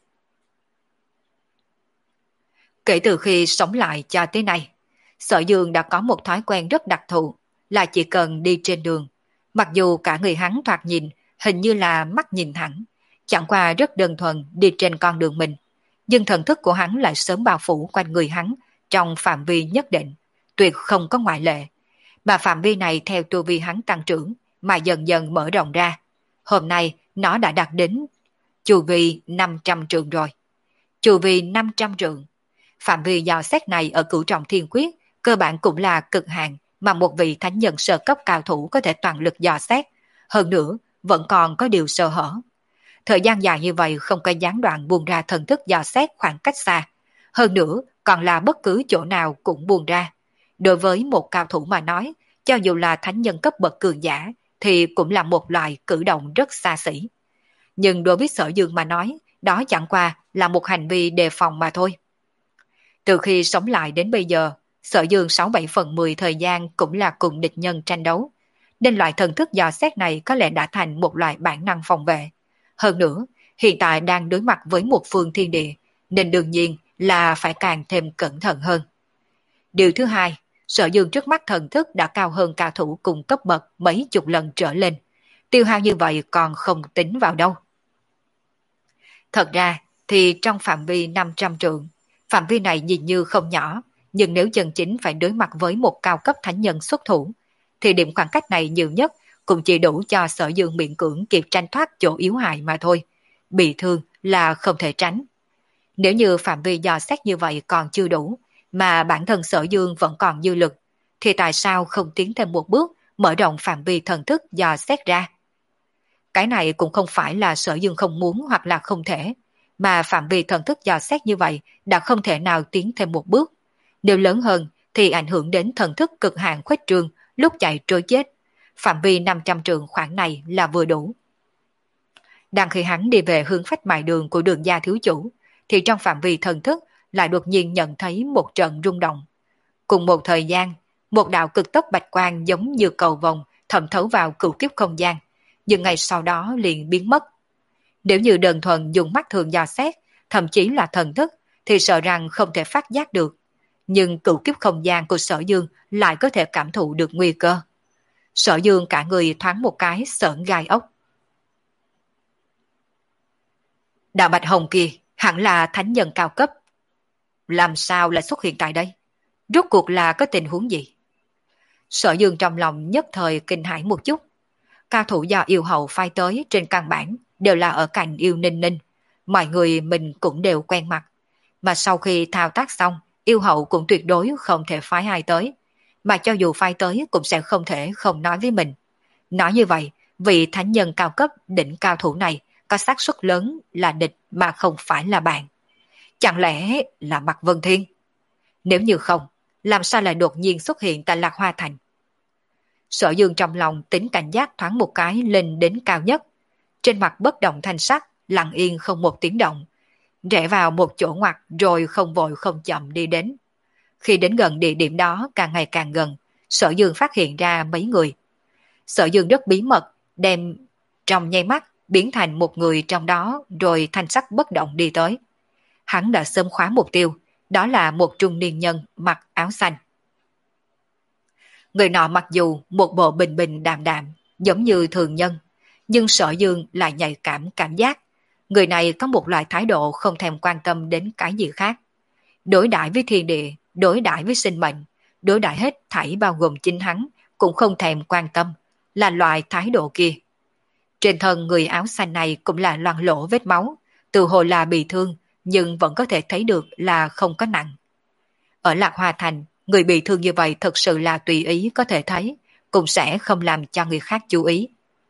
Kể từ khi sống lại cho tới nay, Sở Dương đã có một thói quen rất đặc thù, là chỉ cần đi trên đường. Mặc dù cả người hắn thoạt nhìn, hình như là mắt nhìn thẳng, chẳng qua rất đơn thuần đi trên con đường mình. Nhưng thần thức của hắn lại sớm bao phủ quanh người hắn trong phạm vi nhất định, tuyệt không có ngoại lệ. Mà phạm vi này theo tu vi hắn tăng trưởng, mà dần dần mở rộng ra. Hôm nay nó đã đạt đến chu vi năm trăm trượng rồi. Chu vi năm trăm trượng. Phạm vi dò xét này ở Cửu Trọng Thiên Quyết cơ bản cũng là cực hạn mà một vị thánh nhân sơ cấp cao thủ có thể toàn lực dò xét. Hơn nữa, vẫn còn có điều sơ hở. Thời gian dài như vậy không có gián đoạn buông ra thần thức dò xét khoảng cách xa. Hơn nữa, còn là bất cứ chỗ nào cũng buông ra. Đối với một cao thủ mà nói, cho dù là thánh nhân cấp bậc cường giả, thì cũng là một loại cử động rất xa xỉ. Nhưng đối với Sở Dương mà nói, đó chẳng qua là một hành vi đề phòng mà thôi. Từ khi sống lại đến bây giờ, Sở Dương sáu bảy phần mười thời gian cũng là cùng địch nhân tranh đấu. Nên loại thần thức dò xét này có lẽ đã thành một loại bản năng phòng vệ. Hơn nữa, hiện tại đang đối mặt với một phương thiên địa, nên đương nhiên là phải càng thêm cẩn thận hơn. Điều thứ hai, Sở Dương trước mắt thần thức đã cao hơn cao thủ cùng cấp bậc mấy chục lần trở lên. Tiêu hao như vậy còn không tính vào đâu. Thật ra thì trong phạm vi năm trăm trượng, phạm vi này nhìn như không nhỏ, nhưng nếu chân chính phải đối mặt với một cao cấp thánh nhân xuất thủ, thì điểm khoảng cách này nhiều nhất cũng chỉ đủ cho Sở Dương miễn cưỡng kịp tranh thoát chỗ yếu hại mà thôi. Bị thương là không thể tránh. Nếu như phạm vi dò xét như vậy còn chưa đủ, mà bản thân Sở Dương vẫn còn dư lực, thì tại sao không tiến thêm một bước mở rộng phạm vi thần thức dò xét ra? Cái này cũng không phải là Sở Dương không muốn hoặc là không thể, mà phạm vi thần thức dò xét như vậy đã không thể nào tiến thêm một bước. Nếu lớn hơn thì ảnh hưởng đến thần thức cực hạn khuếch trương lúc chạy trôi chết. Phạm vi năm trăm trượng khoảng này là vừa đủ. Đang khi hắn đi về hướng phách mại đường của Đường gia thiếu chủ, thì trong phạm vi thần thức lại đột nhiên nhận thấy một trận rung động. Cùng một thời gian, một đạo cực tốc bạch quang giống như cầu vồng thẩm thấu vào cửu kiếp không gian, nhưng ngay sau đó liền biến mất. Nếu như đơn thuần dùng mắt thường dò xét, thậm chí là thần thức, thì sợ rằng không thể phát giác được. Nhưng cửu kiếp không gian của Sở Dương lại có thể cảm thụ được nguy cơ. Sở Dương cả người thoáng một cái sởn gai ốc. Đạo Bạch Hồng kia hẳn là thánh nhân cao cấp. Làm sao lại xuất hiện tại đây? Rốt cuộc là có tình huống gì? Sở Dương trong lòng nhất thời kinh hãi một chút. Cao thủ do yêu hậu phái tới trên căn bản đều là ở cạnh Yêu Ninh Ninh. Mọi người mình cũng đều quen mặt. Mà sau khi thao tác xong, yêu hậu cũng tuyệt đối không thể phái ai tới. Mà cho dù phái tới cũng sẽ không thể không nói với mình. Nói như vậy, vị thánh nhân cao cấp đỉnh cao thủ này có xác suất lớn là địch mà không phải là bạn. Chẳng lẽ là Mạc Vân Thiên? Nếu như không, làm sao lại đột nhiên xuất hiện tại Lạc Hoa Thành? Sở Dương trong lòng tính cảnh giác thoáng một cái lên đến cao nhất. Trên mặt bất động thanh sắc, lặng yên không một tiếng động. Rẽ vào một chỗ ngoặt rồi không vội không chậm đi đến. Khi đến gần địa điểm đó càng ngày càng gần, Sở Dương phát hiện ra mấy người. Sở Dương rất bí mật, đem trong nháy mắt biến thành một người trong đó rồi thanh sắc bất động đi tới. Hắn đã sớm khóa mục tiêu, đó là một trung niên nhân mặc áo xanh. Người nọ mặc dù một bộ bình bình đạm đạm, giống như thường nhân, nhưng Sở Dương lại nhạy cảm cảm giác. Người này có một loại thái độ không thèm quan tâm đến cái gì khác. Đối đãi với thiên địa, đối đãi với sinh mệnh, đối đãi hết thảy bao gồm chính hắn, cũng không thèm quan tâm, là loại thái độ kia. Trên thân người áo xanh này cũng là loang lỗ vết máu, từ hồi là bị thương, nhưng vẫn có thể thấy được là không có nặng. Ở Lạc Hoa Thành, người bị thương như vậy thật sự là tùy ý có thể thấy, cũng sẽ không làm cho người khác chú ý.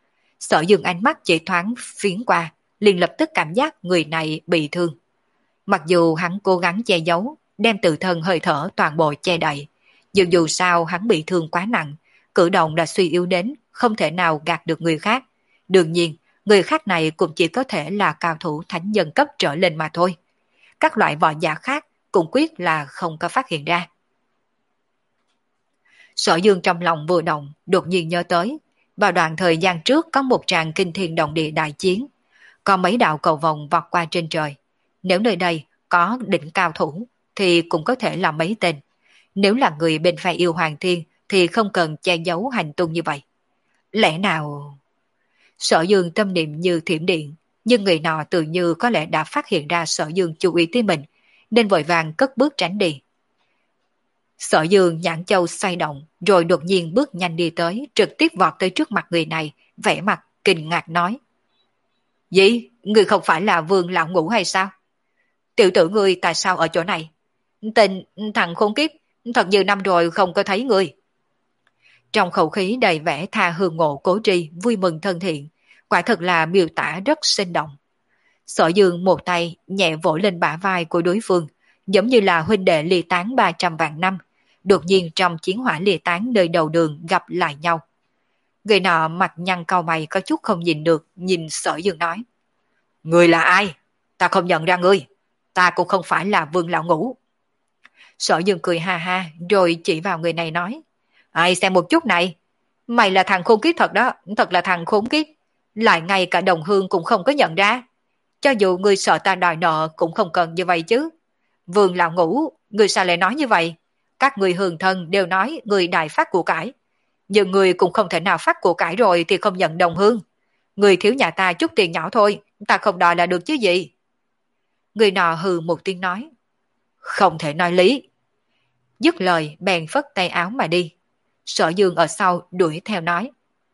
Sở Dương ánh mắt chỉ thoáng phiến qua, liền lập tức cảm giác người này bị thương. Mặc dù hắn cố gắng che giấu, đem tự thân hơi thở toàn bộ che đậy, nhưng dù sao hắn bị thương quá nặng, cử động đã suy yếu đến không thể nào gạt được người khác. Đương nhiên, người khác này cũng chỉ có thể là cao thủ thánh nhân cấp trở lên mà thôi. Các loại võ giả khác cũng quyết là không có phát hiện ra. Sở Dương trong lòng vừa động, đột nhiên nhớ tới, vào đoạn thời gian trước có một tràng kinh thiên động địa đại chiến, có mấy đạo cầu vồng vọt qua trên trời. Nếu nơi đây có đỉnh cao thủ, thì cũng có thể là mấy tên. Nếu là người bên phe yêu hoàng thiên, thì không cần che giấu hành tung như vậy. Lẽ nào... Sở Dương tâm niệm như thiểm điện, nhưng người nọ tự như có lẽ đã phát hiện ra Sở Dương chú ý tới mình, nên vội vàng cất bước tránh đi. Sở Dương nhãn châu xoay động, rồi đột nhiên bước nhanh đi tới, trực tiếp vọt tới trước mặt người này, vẻ mặt kinh ngạc nói. Gì? Người không phải là Vương Lão Ngũ hay sao? Tiểu tử ngươi tại sao ở chỗ này? Tình, thằng khốn kiếp, thật nhiều năm rồi không có thấy ngươi. Trong khẩu khí đầy vẻ tha hương ngộ cố tri, vui mừng thân thiện, quả thật là miêu tả rất sinh động. Sở Dương một tay nhẹ vỗ lên bả vai của đối phương, giống như là huynh đệ ly tán ba trăm vạn năm, đột nhiên trong chiến hỏa ly tán nơi đầu đường gặp lại nhau. Người nọ mặt nhăn cau mày có chút không nhìn được, nhìn Sở Dương nói. Người là ai? Ta không nhận ra ngươi. Ta cũng không phải là Vương Lão Ngũ. Sở Dương cười ha ha, rồi chỉ vào người này nói. Ai xem một chút này. Mày là thằng khốn kiếp thật đó, thật là thằng khốn kiếp. Lại ngay cả đồng hương cũng không có nhận ra. Cho dù ngươi sợ ta đòi nợ cũng không cần như vậy chứ. Vương Lão Ngũ, ngươi sao lại nói như vậy? Các người hương thân đều nói người đại phát của cải. Nhưng người cũng không thể nào phát của cải rồi thì không nhận đồng hương. Người thiếu nhà ta chút tiền nhỏ thôi, ta không đòi là được chứ gì. Người nọ hừ một tiếng nói. Không thể nói lý. Dứt lời bèn phất tay áo mà đi. Sở Dương ở sau đuổi theo nói.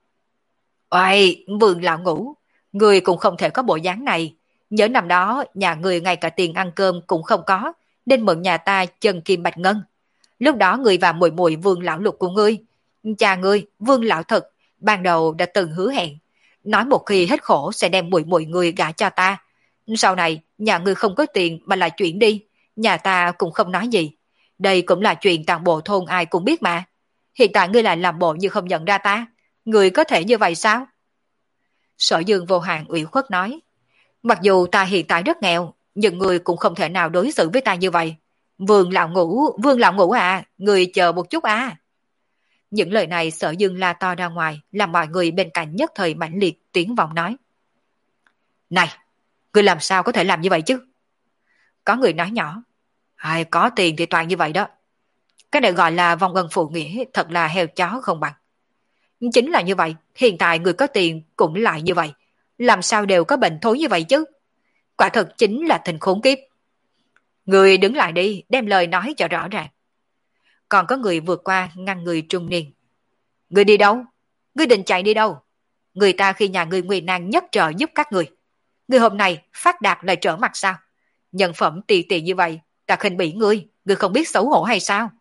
Oai, Vương Lão Ngũ, người cũng không thể có bộ dáng này. Nhớ năm đó nhà người ngay cả tiền ăn cơm cũng không có, nên mượn nhà ta chân kim bạch ngân. Lúc đó người và muội muội Vương Lão Lục của ngươi, cha ngươi Vương Lão Thực ban đầu đã từng hứa hẹn, nói một khi hết khổ sẽ đem muội muội người gả cho ta. Sau này nhà ngươi không có tiền mà lại chuyển đi, nhà ta cũng không nói gì. Đây cũng là chuyện toàn bộ thôn ai cũng biết mà. Hiện tại ngươi lại làm bộ như không nhận ra ta, ngươi có thể như vậy sao? Sở Dương vô hạn ủy khuất nói. Mặc dù ta hiện tại rất nghèo, nhưng ngươi cũng không thể nào đối xử với ta như vậy. Vương Lão Ngũ, Vương Lão Ngũ à, ngươi chờ một chút à. Những lời này Sở Dương la to ra ngoài, làm mọi người bên cạnh nhất thời mãnh liệt tiếng vọng nói. Này, ngươi làm sao có thể làm như vậy chứ? Có người nói nhỏ. Ai có tiền thì toàn như vậy đó. Cái này gọi là vong ân phụ nghĩa, thật là heo chó không bằng. Chính là như vậy, hiện tại người có tiền cũng lại như vậy. Làm sao đều có bệnh thối như vậy chứ? Quả thật chính là tình khốn kiếp. Người đứng lại đi, đem lời nói cho rõ ràng. Còn có người vượt qua ngăn người trung niên. Người đi đâu? Người định chạy đi đâu? Người ta khi nhà người nguy nan nhất trợ giúp các người. Người hôm nay phát đạt lại trở mặt sao? Nhân phẩm tì tì như vậy, ta khinh bỉ ngươi, ngươi không biết xấu hổ hay sao?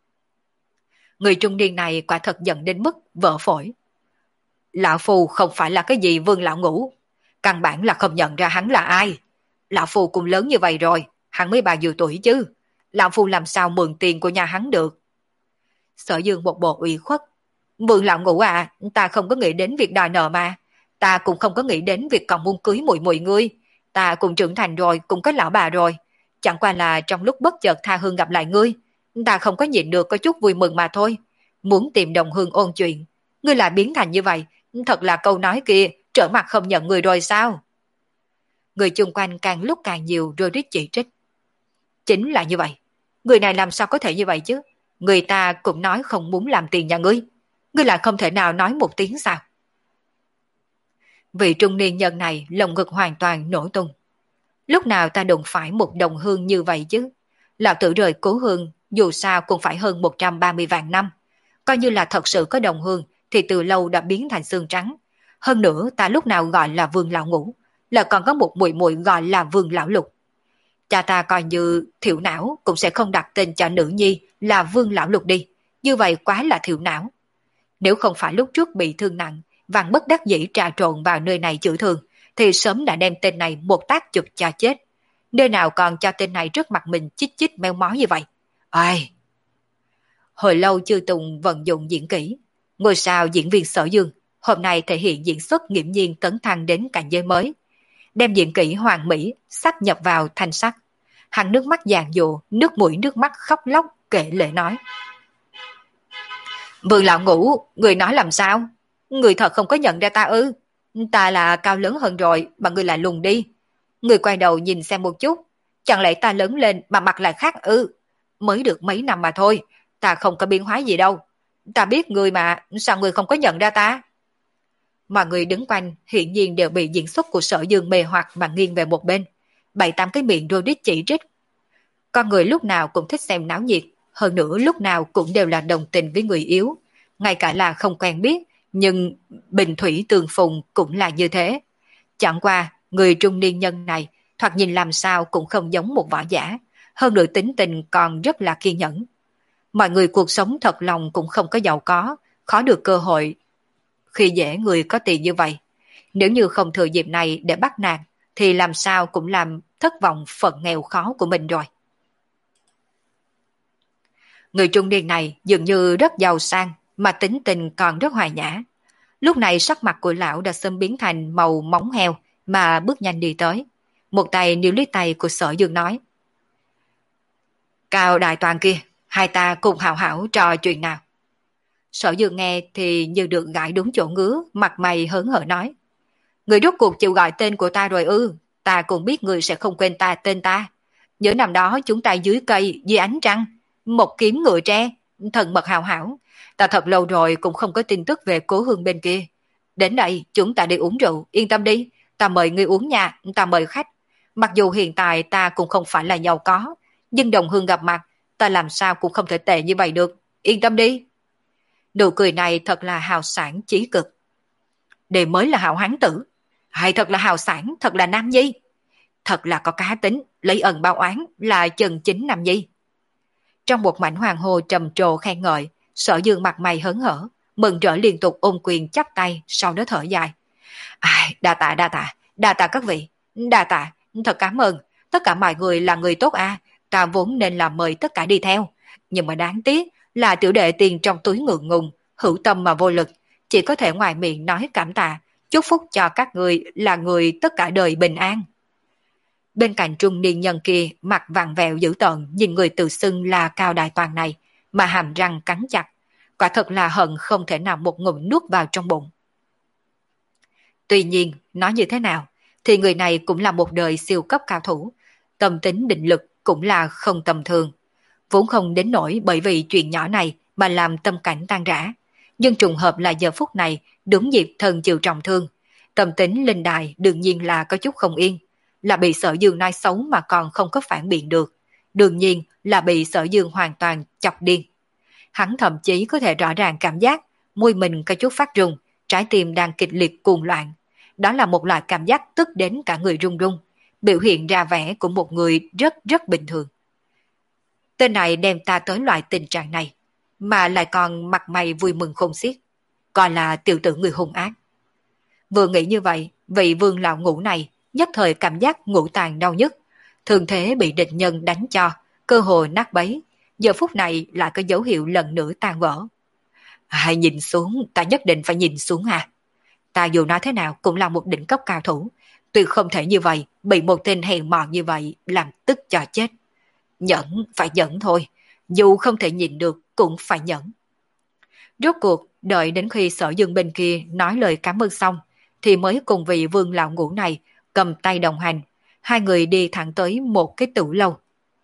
Người trung niên này quả thật giận đến mức vỡ phổi. Lão Phu không phải là cái gì Vương Lão Ngũ, căn bản là không nhận ra hắn là ai. Lão Phu cũng lớn như vậy rồi, hắn mới bao nhiêu tuổi chứ? Lão Phu làm sao mượn tiền của nhà hắn được? Sở Dương một bộ ủy khuất. Vương Lão Ngũ à, ta không có nghĩ đến việc đòi nợ mà. Ta cũng không có nghĩ đến việc còn muốn cưới muội muội ngươi. Ta cũng trưởng thành rồi, cũng có lão bà rồi. Chẳng qua là trong lúc bất chợt tha hương gặp lại ngươi, ta không có nhịn được có chút vui mừng mà thôi. Muốn tìm đồng hương ôn chuyện, ngươi lại biến thành như vậy. Thật là câu nói kia, trở mặt không nhận người rồi sao? Người chung quanh càng lúc càng nhiều rồi rít chỉ trích. Chính là như vậy. Người này làm sao có thể như vậy chứ? Người ta cũng nói không muốn làm tiền nhà ngươi. Ngươi lại không thể nào nói một tiếng sao? Vị trung niên nhân này lồng ngực hoàn toàn nổ tung. Lúc nào ta đụng phải một đồng hương như vậy chứ? Lão tử rời cố hương dù sao cũng phải hơn một trăm ba mươi vạn năm. Coi như là thật sự có đồng hương thì từ lâu đã biến thành xương trắng. Hơn nữa ta lúc nào gọi là Vương Lão Ngũ, là còn có một muội muội gọi là Vương Lão Lục. Cha ta coi như thiểu não cũng sẽ không đặt tên cho nữ nhi là Vương Lão Lục đi. Như vậy quá là thiểu não. Nếu không phải lúc trước bị thương nặng, Văn bất đắc dĩ trà trộn vào nơi này chữa thương, thì sớm đã đem tên này một tác chụp cho chết. Nơi nào còn cho tên này trước mặt mình chích chích meo mó như vậy. Ai? Hồi lâu chưa Tùng vận dụng diễn kỹ. Ngôi sao diễn viên Sở Dương hôm nay thể hiện diễn xuất nghiễm nhiên tấn thăng đến cảnh giới mới. Đem diễn kỹ hoàn mỹ sắp nhập vào thanh sắc. Hắn nước mắt giàn dụ, nước mũi nước mắt khóc lóc kể lệ nói. Vương lão ngũ, người nói làm sao? Người thật không có nhận ra ta ư? Ta là cao lớn hơn rồi mà người lại lùn đi. Người quay đầu nhìn xem một chút. Chẳng lẽ ta lớn lên mà mặt lại khác ư? Mới được mấy năm mà thôi. Ta không có biến hóa gì đâu. Ta biết người mà, sao người không có nhận ra ta? Mọi người đứng quanh hiển nhiên đều bị diễn xuất của Sở Dương mê hoặc mà nghiêng về một bên. Bảy tám cái miệng rô rít chỉ trích. Con người lúc nào cũng thích xem náo nhiệt. Hơn nữa lúc nào cũng đều là đồng tình với người yếu. Ngay cả là không quen biết, nhưng bình thủy tường phùng cũng là như thế. Chẳng qua, người trung niên nhân này thoạt nhìn làm sao cũng không giống một võ giả. Hơn nữa tính tình còn rất là kiên nhẫn. Mọi người cuộc sống thật lòng cũng không có giàu có, khó được cơ hội khi dễ người có tiền như vậy. Nếu như không thừa dịp này để bắt nạt, thì làm sao cũng làm thất vọng phận nghèo khó của mình rồi. Người trung niên này dường như rất giàu sang, mà tính tình còn rất hòa nhã. Lúc này sắc mặt của lão đã sớm biến thành màu móng heo, mà bước nhanh đi tới. Một tay níu lấy tay của Sở Dương nói. Cao đại toàn kia, hai ta cùng hào hảo trò chuyện nào. Sở Dương nghe thì như được gãi đúng chỗ ngứa, mặt mày hớn hở nói. Người rốt cuộc chịu gọi tên của ta rồi ư, ta cũng biết người sẽ không quên ta tên ta. Nhớ năm đó chúng ta dưới cây, dưới ánh trăng, một kiếm ngựa tre, thần mật hào hảo. Ta thật lâu rồi cũng không có tin tức về cố hương bên kia. Đến đây chúng ta đi uống rượu, yên tâm đi, ta mời ngươi uống nha, ta mời khách. Mặc dù hiện tại ta cũng không phải là giàu có, nhưng đồng hương gặp mặt, ta làm sao cũng không thể tệ như vậy được, yên tâm đi. Nụ cười này thật là hào sản chí cực. Đây mới là hảo hán tử, hay thật là hào sản, thật là nam nhi. Thật là có cá tính, lấy ẩn bao oán là chân chính nam nhi. Trong một mảnh hoàng hồ trầm trồ khen ngợi, Sở Dương mặt mày hớn hở, mừng rỡ liên tục ôm quyền chắp tay, sau đó thở dài. Ai, đa tạ đa tạ, đa tạ các vị, đa tạ, thật cảm ơn, tất cả mọi người là người tốt à, ta vốn nên là mời tất cả đi theo, nhưng mà đáng tiếc là tiểu đệ tiền trong túi ngượng ngùng, hữu tâm mà vô lực, chỉ có thể ngoài miệng nói cảm tạ, chúc phúc cho các người là người tất cả đời bình an. Bên cạnh trung niên nhân kia mặt vặn vẹo dữ tợn nhìn người tự xưng là Cao Đại Toàn này mà hàm răng cắn chặt, quả thật là hận không thể nào một ngụm nuốt vào trong bụng. Tuy nhiên, nói như thế nào, thì người này cũng là một đời siêu cấp cao thủ, tâm tính định lực cũng là không tầm thường. Vốn không đến nỗi bởi vì chuyện nhỏ này mà làm tâm cảnh tan rã, nhưng trùng hợp là giờ phút này đúng dịp thần chịu trọng thương, tâm tính linh đài đương nhiên là có chút không yên, là bị Sở Dương nói xấu mà còn không có phản biện được, đương nhiên là bị Sở Dương hoàn toàn chọc điên. Hắn thậm chí có thể rõ ràng cảm giác môi mình có chút phát rung, trái tim đang kịch liệt cuồng loạn. Đó là một loại cảm giác tức đến cả người run run, biểu hiện ra vẻ của một người rất rất bình thường. Tên này đem ta tới loại tình trạng này, mà lại còn mặt mày vui mừng khôn xiết, coi là tiểu tử người hung ác. Vừa nghĩ như vậy, vị Vương lão ngũ này nhất thời cảm giác ngũ tạng đau nhức, thường thế bị địch nhân đánh cho, cơ hội nát bấy, giờ phút này lại có dấu hiệu lần nữa tan vỡ. Hãy nhìn xuống, ta nhất định phải nhìn xuống à. Ta dù nói thế nào cũng là một đỉnh cấp cao thủ, tuyệt không thể như vậy, bị một tên hèn mọn như vậy làm tức cho chết. Nhẫn, phải nhẫn thôi, dù không thể nhìn được cũng phải nhẫn. Rốt cuộc, đợi đến khi Sở Dương bên kia nói lời cảm ơn xong, thì mới cùng vị Vương lão ngũ này cầm tay đồng hành, hai người đi thẳng tới một cái tửu lâu.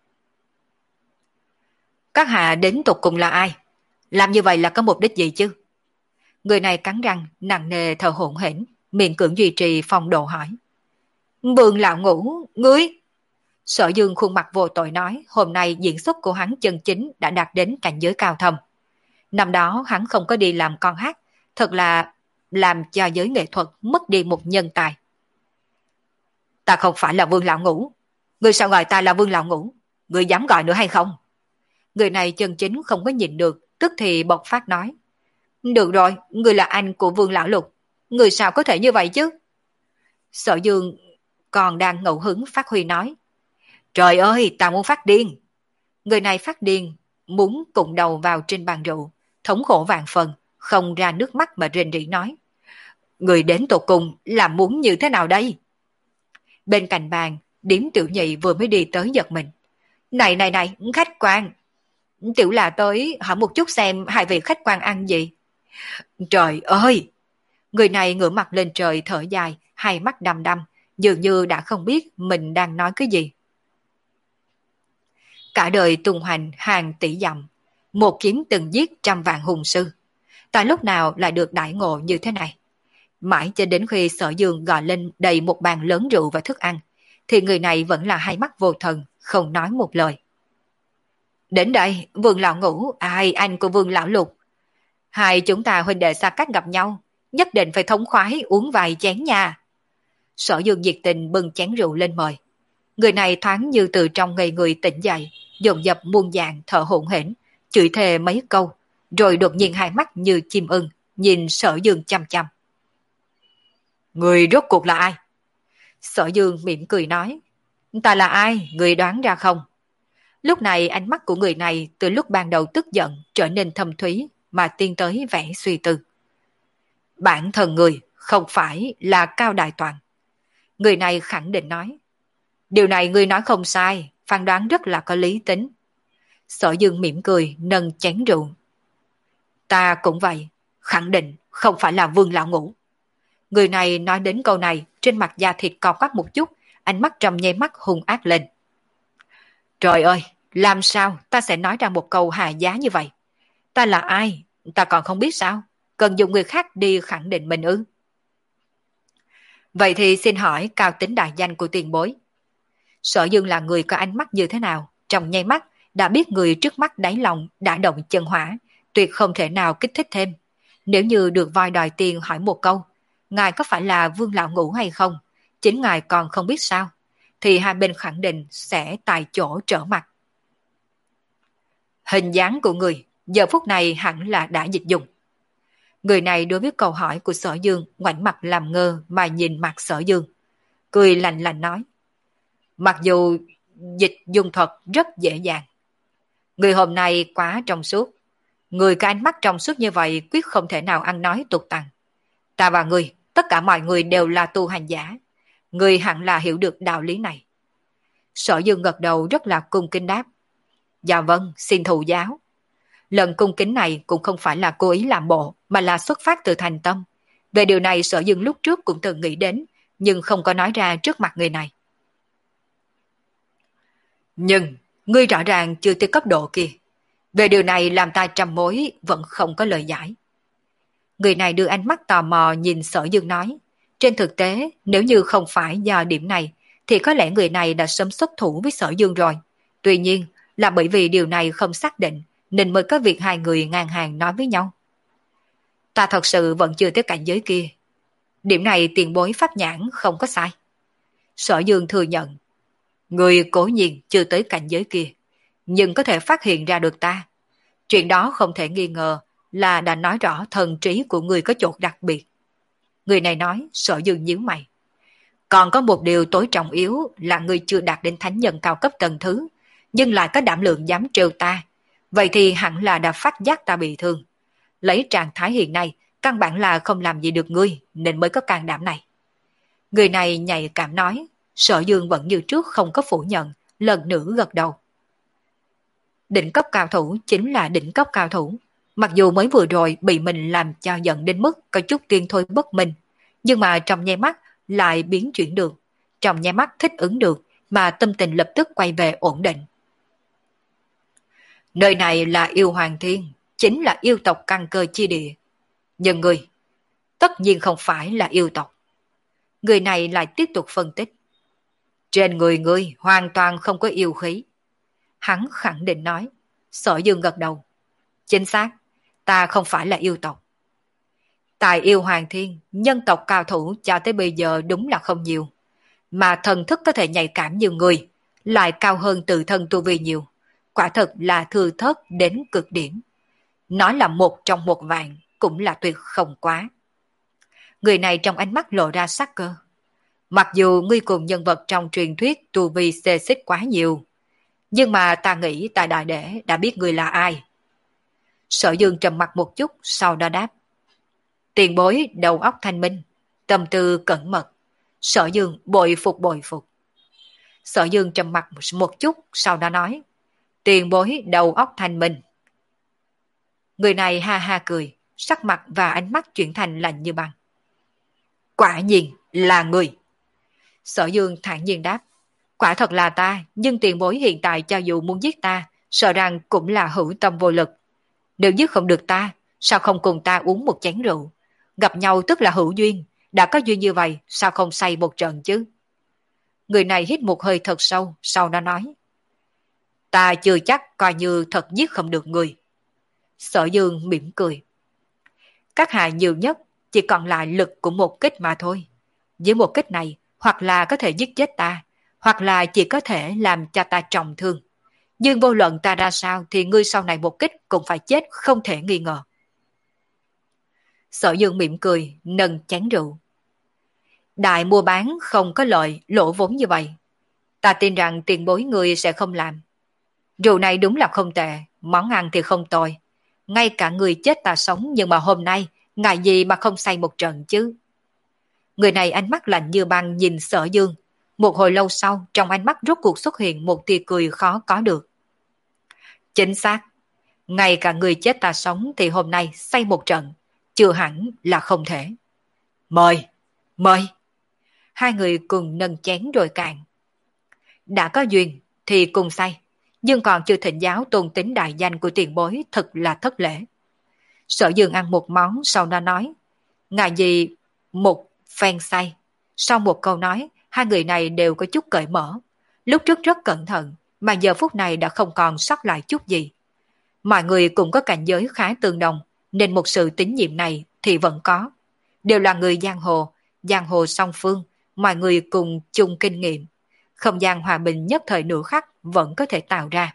Các hạ đến tục cùng là ai? Làm như vậy là có mục đích gì chứ? Người này cắn răng, nặng nề thở hổn hển, miệng cưỡng duy trì phong độ hỏi. Vương lão ngũ, ngươi... Sở Dương khuôn mặt vô tội nói, hôm nay diễn xuất của hắn chân chính đã đạt đến cảnh giới cao thâm. Năm đó hắn không có đi làm con hát, thật là làm cho giới nghệ thuật mất đi một nhân tài. Ta không phải là Vương lão ngũ, ngươi sao gọi ta là Vương lão ngũ? Ngươi dám gọi nữa hay không? Người này chân chính không có nhìn được, tức thì bộc phát nói. Được rồi, ngươi là anh của Vương lão lục. Người sao có thể như vậy chứ? Sở Dương còn đang ngẫu hứng phát huy nói. Trời ơi, ta muốn phát điên. Người này phát điên, muốn cụng đầu vào trên bàn rượu, thống khổ vạn phần, không ra nước mắt mà rên rỉ nói. Người đến tột cùng là muốn như thế nào đây? Bên cạnh bàn, Điếm Tiểu Nhị vừa mới đi tới giật mình. Này này này, khách quan. Tiểu là tới hỏi một chút xem hai vị khách quan ăn gì. Trời ơi! Người này ngửa mặt lên trời thở dài, hai mắt đăm đăm, dường như đã không biết mình đang nói cái gì. Cả đời tung hoành hàng tỷ dặm, một kiếm từng giết trăm vạn hùng sư. Tại lúc nào lại được đại ngộ như thế này? Mãi cho đến khi Sở Dương gọi lên đầy một bàn lớn rượu và thức ăn, thì người này vẫn là hai mắt vô thần, không nói một lời. Đến đây, Vương Lão Ngũ, ai anh của Vương Lão Lục. Hai chúng ta huynh đệ xa cách gặp nhau, nhất định phải thống khoái uống vài chén nha. Sở Dương nhiệt tình bưng chén rượu lên mời. Người này thoáng như từ trong ngây người tỉnh dậy, dồn dập muôn dạng thở hổn hển, chửi thề mấy câu, rồi đột nhiên hai mắt như chim ưng, nhìn Sở Dương chăm chăm. Người rốt cuộc là ai? Sở Dương mỉm cười nói. Ta là ai, người đoán ra không? Lúc này ánh mắt của người này từ lúc ban đầu tức giận trở nên thâm thúy mà tiến tới vẻ suy tư. Bản thân người không phải là Cao Đại Toàn. Người này khẳng định nói. Điều này người nói không sai, phán đoán rất là có lý tính. Sở Dương mỉm cười nâng chén rượu. Ta cũng vậy, khẳng định không phải là Vương Lão Ngũ. Người này nói đến câu này, trên mặt da thịt co quắp một chút, ánh mắt trong nháy mắt hung ác lên. Trời ơi, làm sao ta sẽ nói ra một câu hà giá như vậy? Ta là ai? Ta còn không biết sao? Cần dùng người khác đi khẳng định mình ư? Vậy thì xin hỏi cao tính đại danh của tiền bối. Sở Dương là người có ánh mắt như thế nào? Trong nháy mắt, đã biết người trước mắt đáy lòng đã động chân hỏa, tuyệt không thể nào kích thích thêm. Nếu như được voi đòi tiền hỏi một câu, ngài có phải là Vương Lão Ngũ hay không? Chính ngài còn không biết sao? Thì hai bên khẳng định sẽ tại chỗ trở mặt. Hình dáng của người, giờ phút này hẳn là đã dịch dùng. Người này đối với câu hỏi của Sở Dương ngoảnh mặt làm ngơ mà nhìn mặt Sở Dương. Cười lạnh lạnh nói. Mặc dù dịch dùng thuật rất dễ dàng. Người hôm nay quá trong suốt. Người có ánh mắt trong suốt như vậy quyết không thể nào ăn nói tục tằng. Ta và người, tất cả mọi người đều là tu hành giả. Người hẳn là hiểu được đạo lý này. Sở Dương gật đầu rất là cung kính đáp. Dạ vâng, xin thụ giáo. Lần cung kính này cũng không phải là cố ý làm bộ, mà là xuất phát từ thành tâm. Về điều này Sở Dương lúc trước cũng từng nghĩ đến, nhưng không có nói ra trước mặt người này. Nhưng, ngươi rõ ràng chưa tới cấp độ kia. Về điều này làm ta trăm mối vẫn không có lời giải. Người này đưa ánh mắt tò mò nhìn Sở Dương nói. Trên thực tế, nếu như không phải do điểm này, thì có lẽ người này đã sớm xuất thủ với Sở Dương rồi. Tuy nhiên, là bởi vì điều này không xác định, nên mới có việc hai người ngang hàng nói với nhau. Ta thật sự vẫn chưa tới cảnh giới kia. Điểm này tiền bối pháp nhãn không có sai. Sở Dương thừa nhận. Người cố nhiên chưa tới cảnh giới kia, nhưng có thể phát hiện ra được ta. Chuyện đó không thể nghi ngờ là đã nói rõ thần trí của người có chỗ đặc biệt. Người này nói, Sở Dương nhíu mày. Còn có một điều tối trọng yếu là người chưa đạt đến thánh nhân cao cấp tầng thứ, nhưng lại có đảm lượng dám trêu ta. Vậy thì hẳn là đã phát giác ta bị thương. Lấy trạng thái hiện nay, căn bản là không làm gì được ngươi, nên mới có can đảm này. Người này nhạy cảm nói, Sở Dương vẫn như trước không có phủ nhận, lần nữa gật đầu. Đỉnh cấp cao thủ chính là đỉnh cấp cao thủ. Mặc dù mới vừa rồi bị mình làm cho giận đến mức có chút tiên thôi bất minh, nhưng mà trong nháy mắt lại biến chuyển được, trong nháy mắt thích ứng được, mà tâm tình lập tức quay về ổn định. Nơi này là yêu hoàng thiên, chính là yêu tộc căn cơ chi địa. Nhưng người, tất nhiên không phải là yêu tộc. Người này lại tiếp tục phân tích. Trên người ngươi hoàn toàn không có yêu khí. Hắn khẳng định nói. Sở Dương gật đầu. Chính xác, ta không phải là yêu tộc. Tại yêu hoàng thiên, nhân tộc cao thủ cho tới bây giờ đúng là không nhiều. Mà thần thức có thể nhạy cảm như người, lại cao hơn tự thân tu vi nhiều. Quả thật là thừa thớt đến cực điểm. Nói là một trong một vạn cũng là tuyệt không quá. Người này trong ánh mắt lộ ra sắc cơ. Mặc dù ngươi cùng nhân vật trong truyền thuyết tu vi xê xích quá nhiều, nhưng mà ta nghĩ ta đại để đã biết ngươi là ai. Sở Dương trầm mặt một chút, sau đó đáp. Tiền bối đầu óc thanh minh, tâm tư cẩn mật. Sở Dương bội phục bội phục. Sở Dương trầm mặt một chút, sau đó nói. Tiền bối đầu óc thanh minh. Người này ha ha cười, sắc mặt và ánh mắt chuyển thành lạnh như băng. Quả nhiên là người. Sở Dương thản nhiên đáp. Quả thật là ta, nhưng tiền bối hiện tại cho dù muốn giết ta, sợ rằng cũng là hữu tâm vô lực. Nếu giết không được ta, sao không cùng ta uống một chén rượu? Gặp nhau tức là hữu duyên, đã có duyên như vậy, sao không say một trận chứ? Người này hít một hơi thật sâu, sau đó nói. Ta chưa chắc coi như thật giết không được người. Sở Dương mỉm cười. Các hạ nhiều nhất chỉ còn lại lực của một kích mà thôi. Với một kích này, hoặc là có thể giết chết ta, hoặc là chỉ có thể làm cho ta trọng thương. Nhưng vô luận ta ra sao thì ngươi sau này một kích cũng phải chết không thể nghi ngờ. Sở Dương mỉm cười, nâng chén rượu. Đại mua bán không có lợi, lỗ vốn như vậy. Ta tin rằng tiền bối ngươi sẽ không làm. Rượu này đúng là không tệ, món ăn thì không tồi. Ngay cả người chết ta sống, nhưng mà hôm nay, ngại gì mà không say một trận chứ? Người này ánh mắt lạnh như băng nhìn Sở Dương. Một hồi lâu sau, trong ánh mắt rốt cuộc xuất hiện một tia cười khó có được. Chính xác. Ngay cả người chết ta sống thì hôm nay say một trận, chưa hẳn là không thể. Mời, mời. Hai người cùng nâng chén rồi cạn. Đã có duyên thì cùng say, nhưng còn chưa thịnh giáo tôn tính đại danh của tiền bối thật là thất lễ. Sở Dương ăn một món sau đó nói. Ngại gì một phen say. Sau một câu nói, hai người này đều có chút cởi mở. Lúc trước rất cẩn thận, mà giờ phút này đã không còn sót lại chút gì. Mọi người cũng có cảnh giới khá tương đồng, nên một sự tín nhiệm này thì vẫn có. Đều là người giang hồ, giang hồ song phương, mọi người cùng chung kinh nghiệm. Không gian hòa bình nhất thời nửa khắc vẫn có thể tạo ra.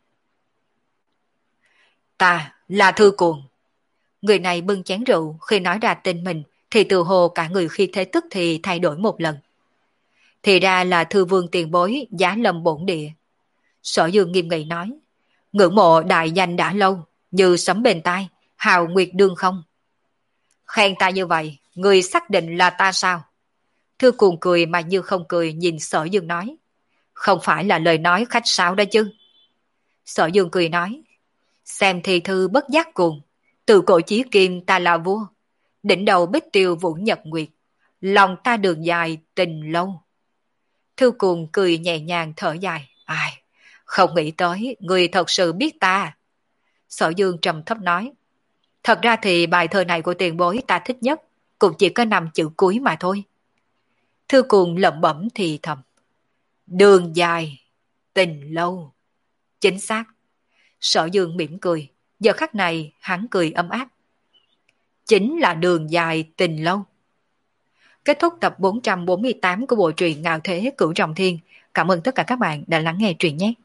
Ta là Thư Cuồng. Người này bưng chén rượu, khi nói ra tên mình thì từ hồ cả người khi thế tức thì thay đổi một lần. Thì ra là Thư Vương tiền bối giá lâm bổn địa. Sở Dương nghiêm nghị nói. Ngưỡng mộ đại danh đã lâu, như sấm bên tai, hào nguyệt đương không. Khen ta như vậy, người xác định là ta sao? Thư Cuồng cười mà như không cười nhìn Sở Dương nói. Không phải là lời nói khách sáo đó chứ. Sở Dương cười nói. Xem thì thư bất giác cuồng, từ cổ chí kim ta là vua. Đỉnh đầu bích tiêu vũ nhật nguyệt, lòng ta đường dài tình lâu. Thư Cuồng cười nhẹ nhàng thở dài. Ai, không nghĩ tới người thật sự biết ta. Sở Dương trầm thấp nói. Thật ra thì bài thơ này của tiền bối ta thích nhất, cũng chỉ có năm chữ cuối mà thôi. Thư Cuồng lẩm bẩm thì thầm. Đường dài, tình lâu. Chính xác. Sở Dương mỉm cười. Giờ khắc này hắn cười ấm áp. Chính là đường dài, tình lâu. Kết thúc tập bốn trăm bốn mươi tám của bộ truyện Ngạo Thế Cửu Trọng Thiên. Cảm ơn tất cả các bạn đã lắng nghe truyện nhé.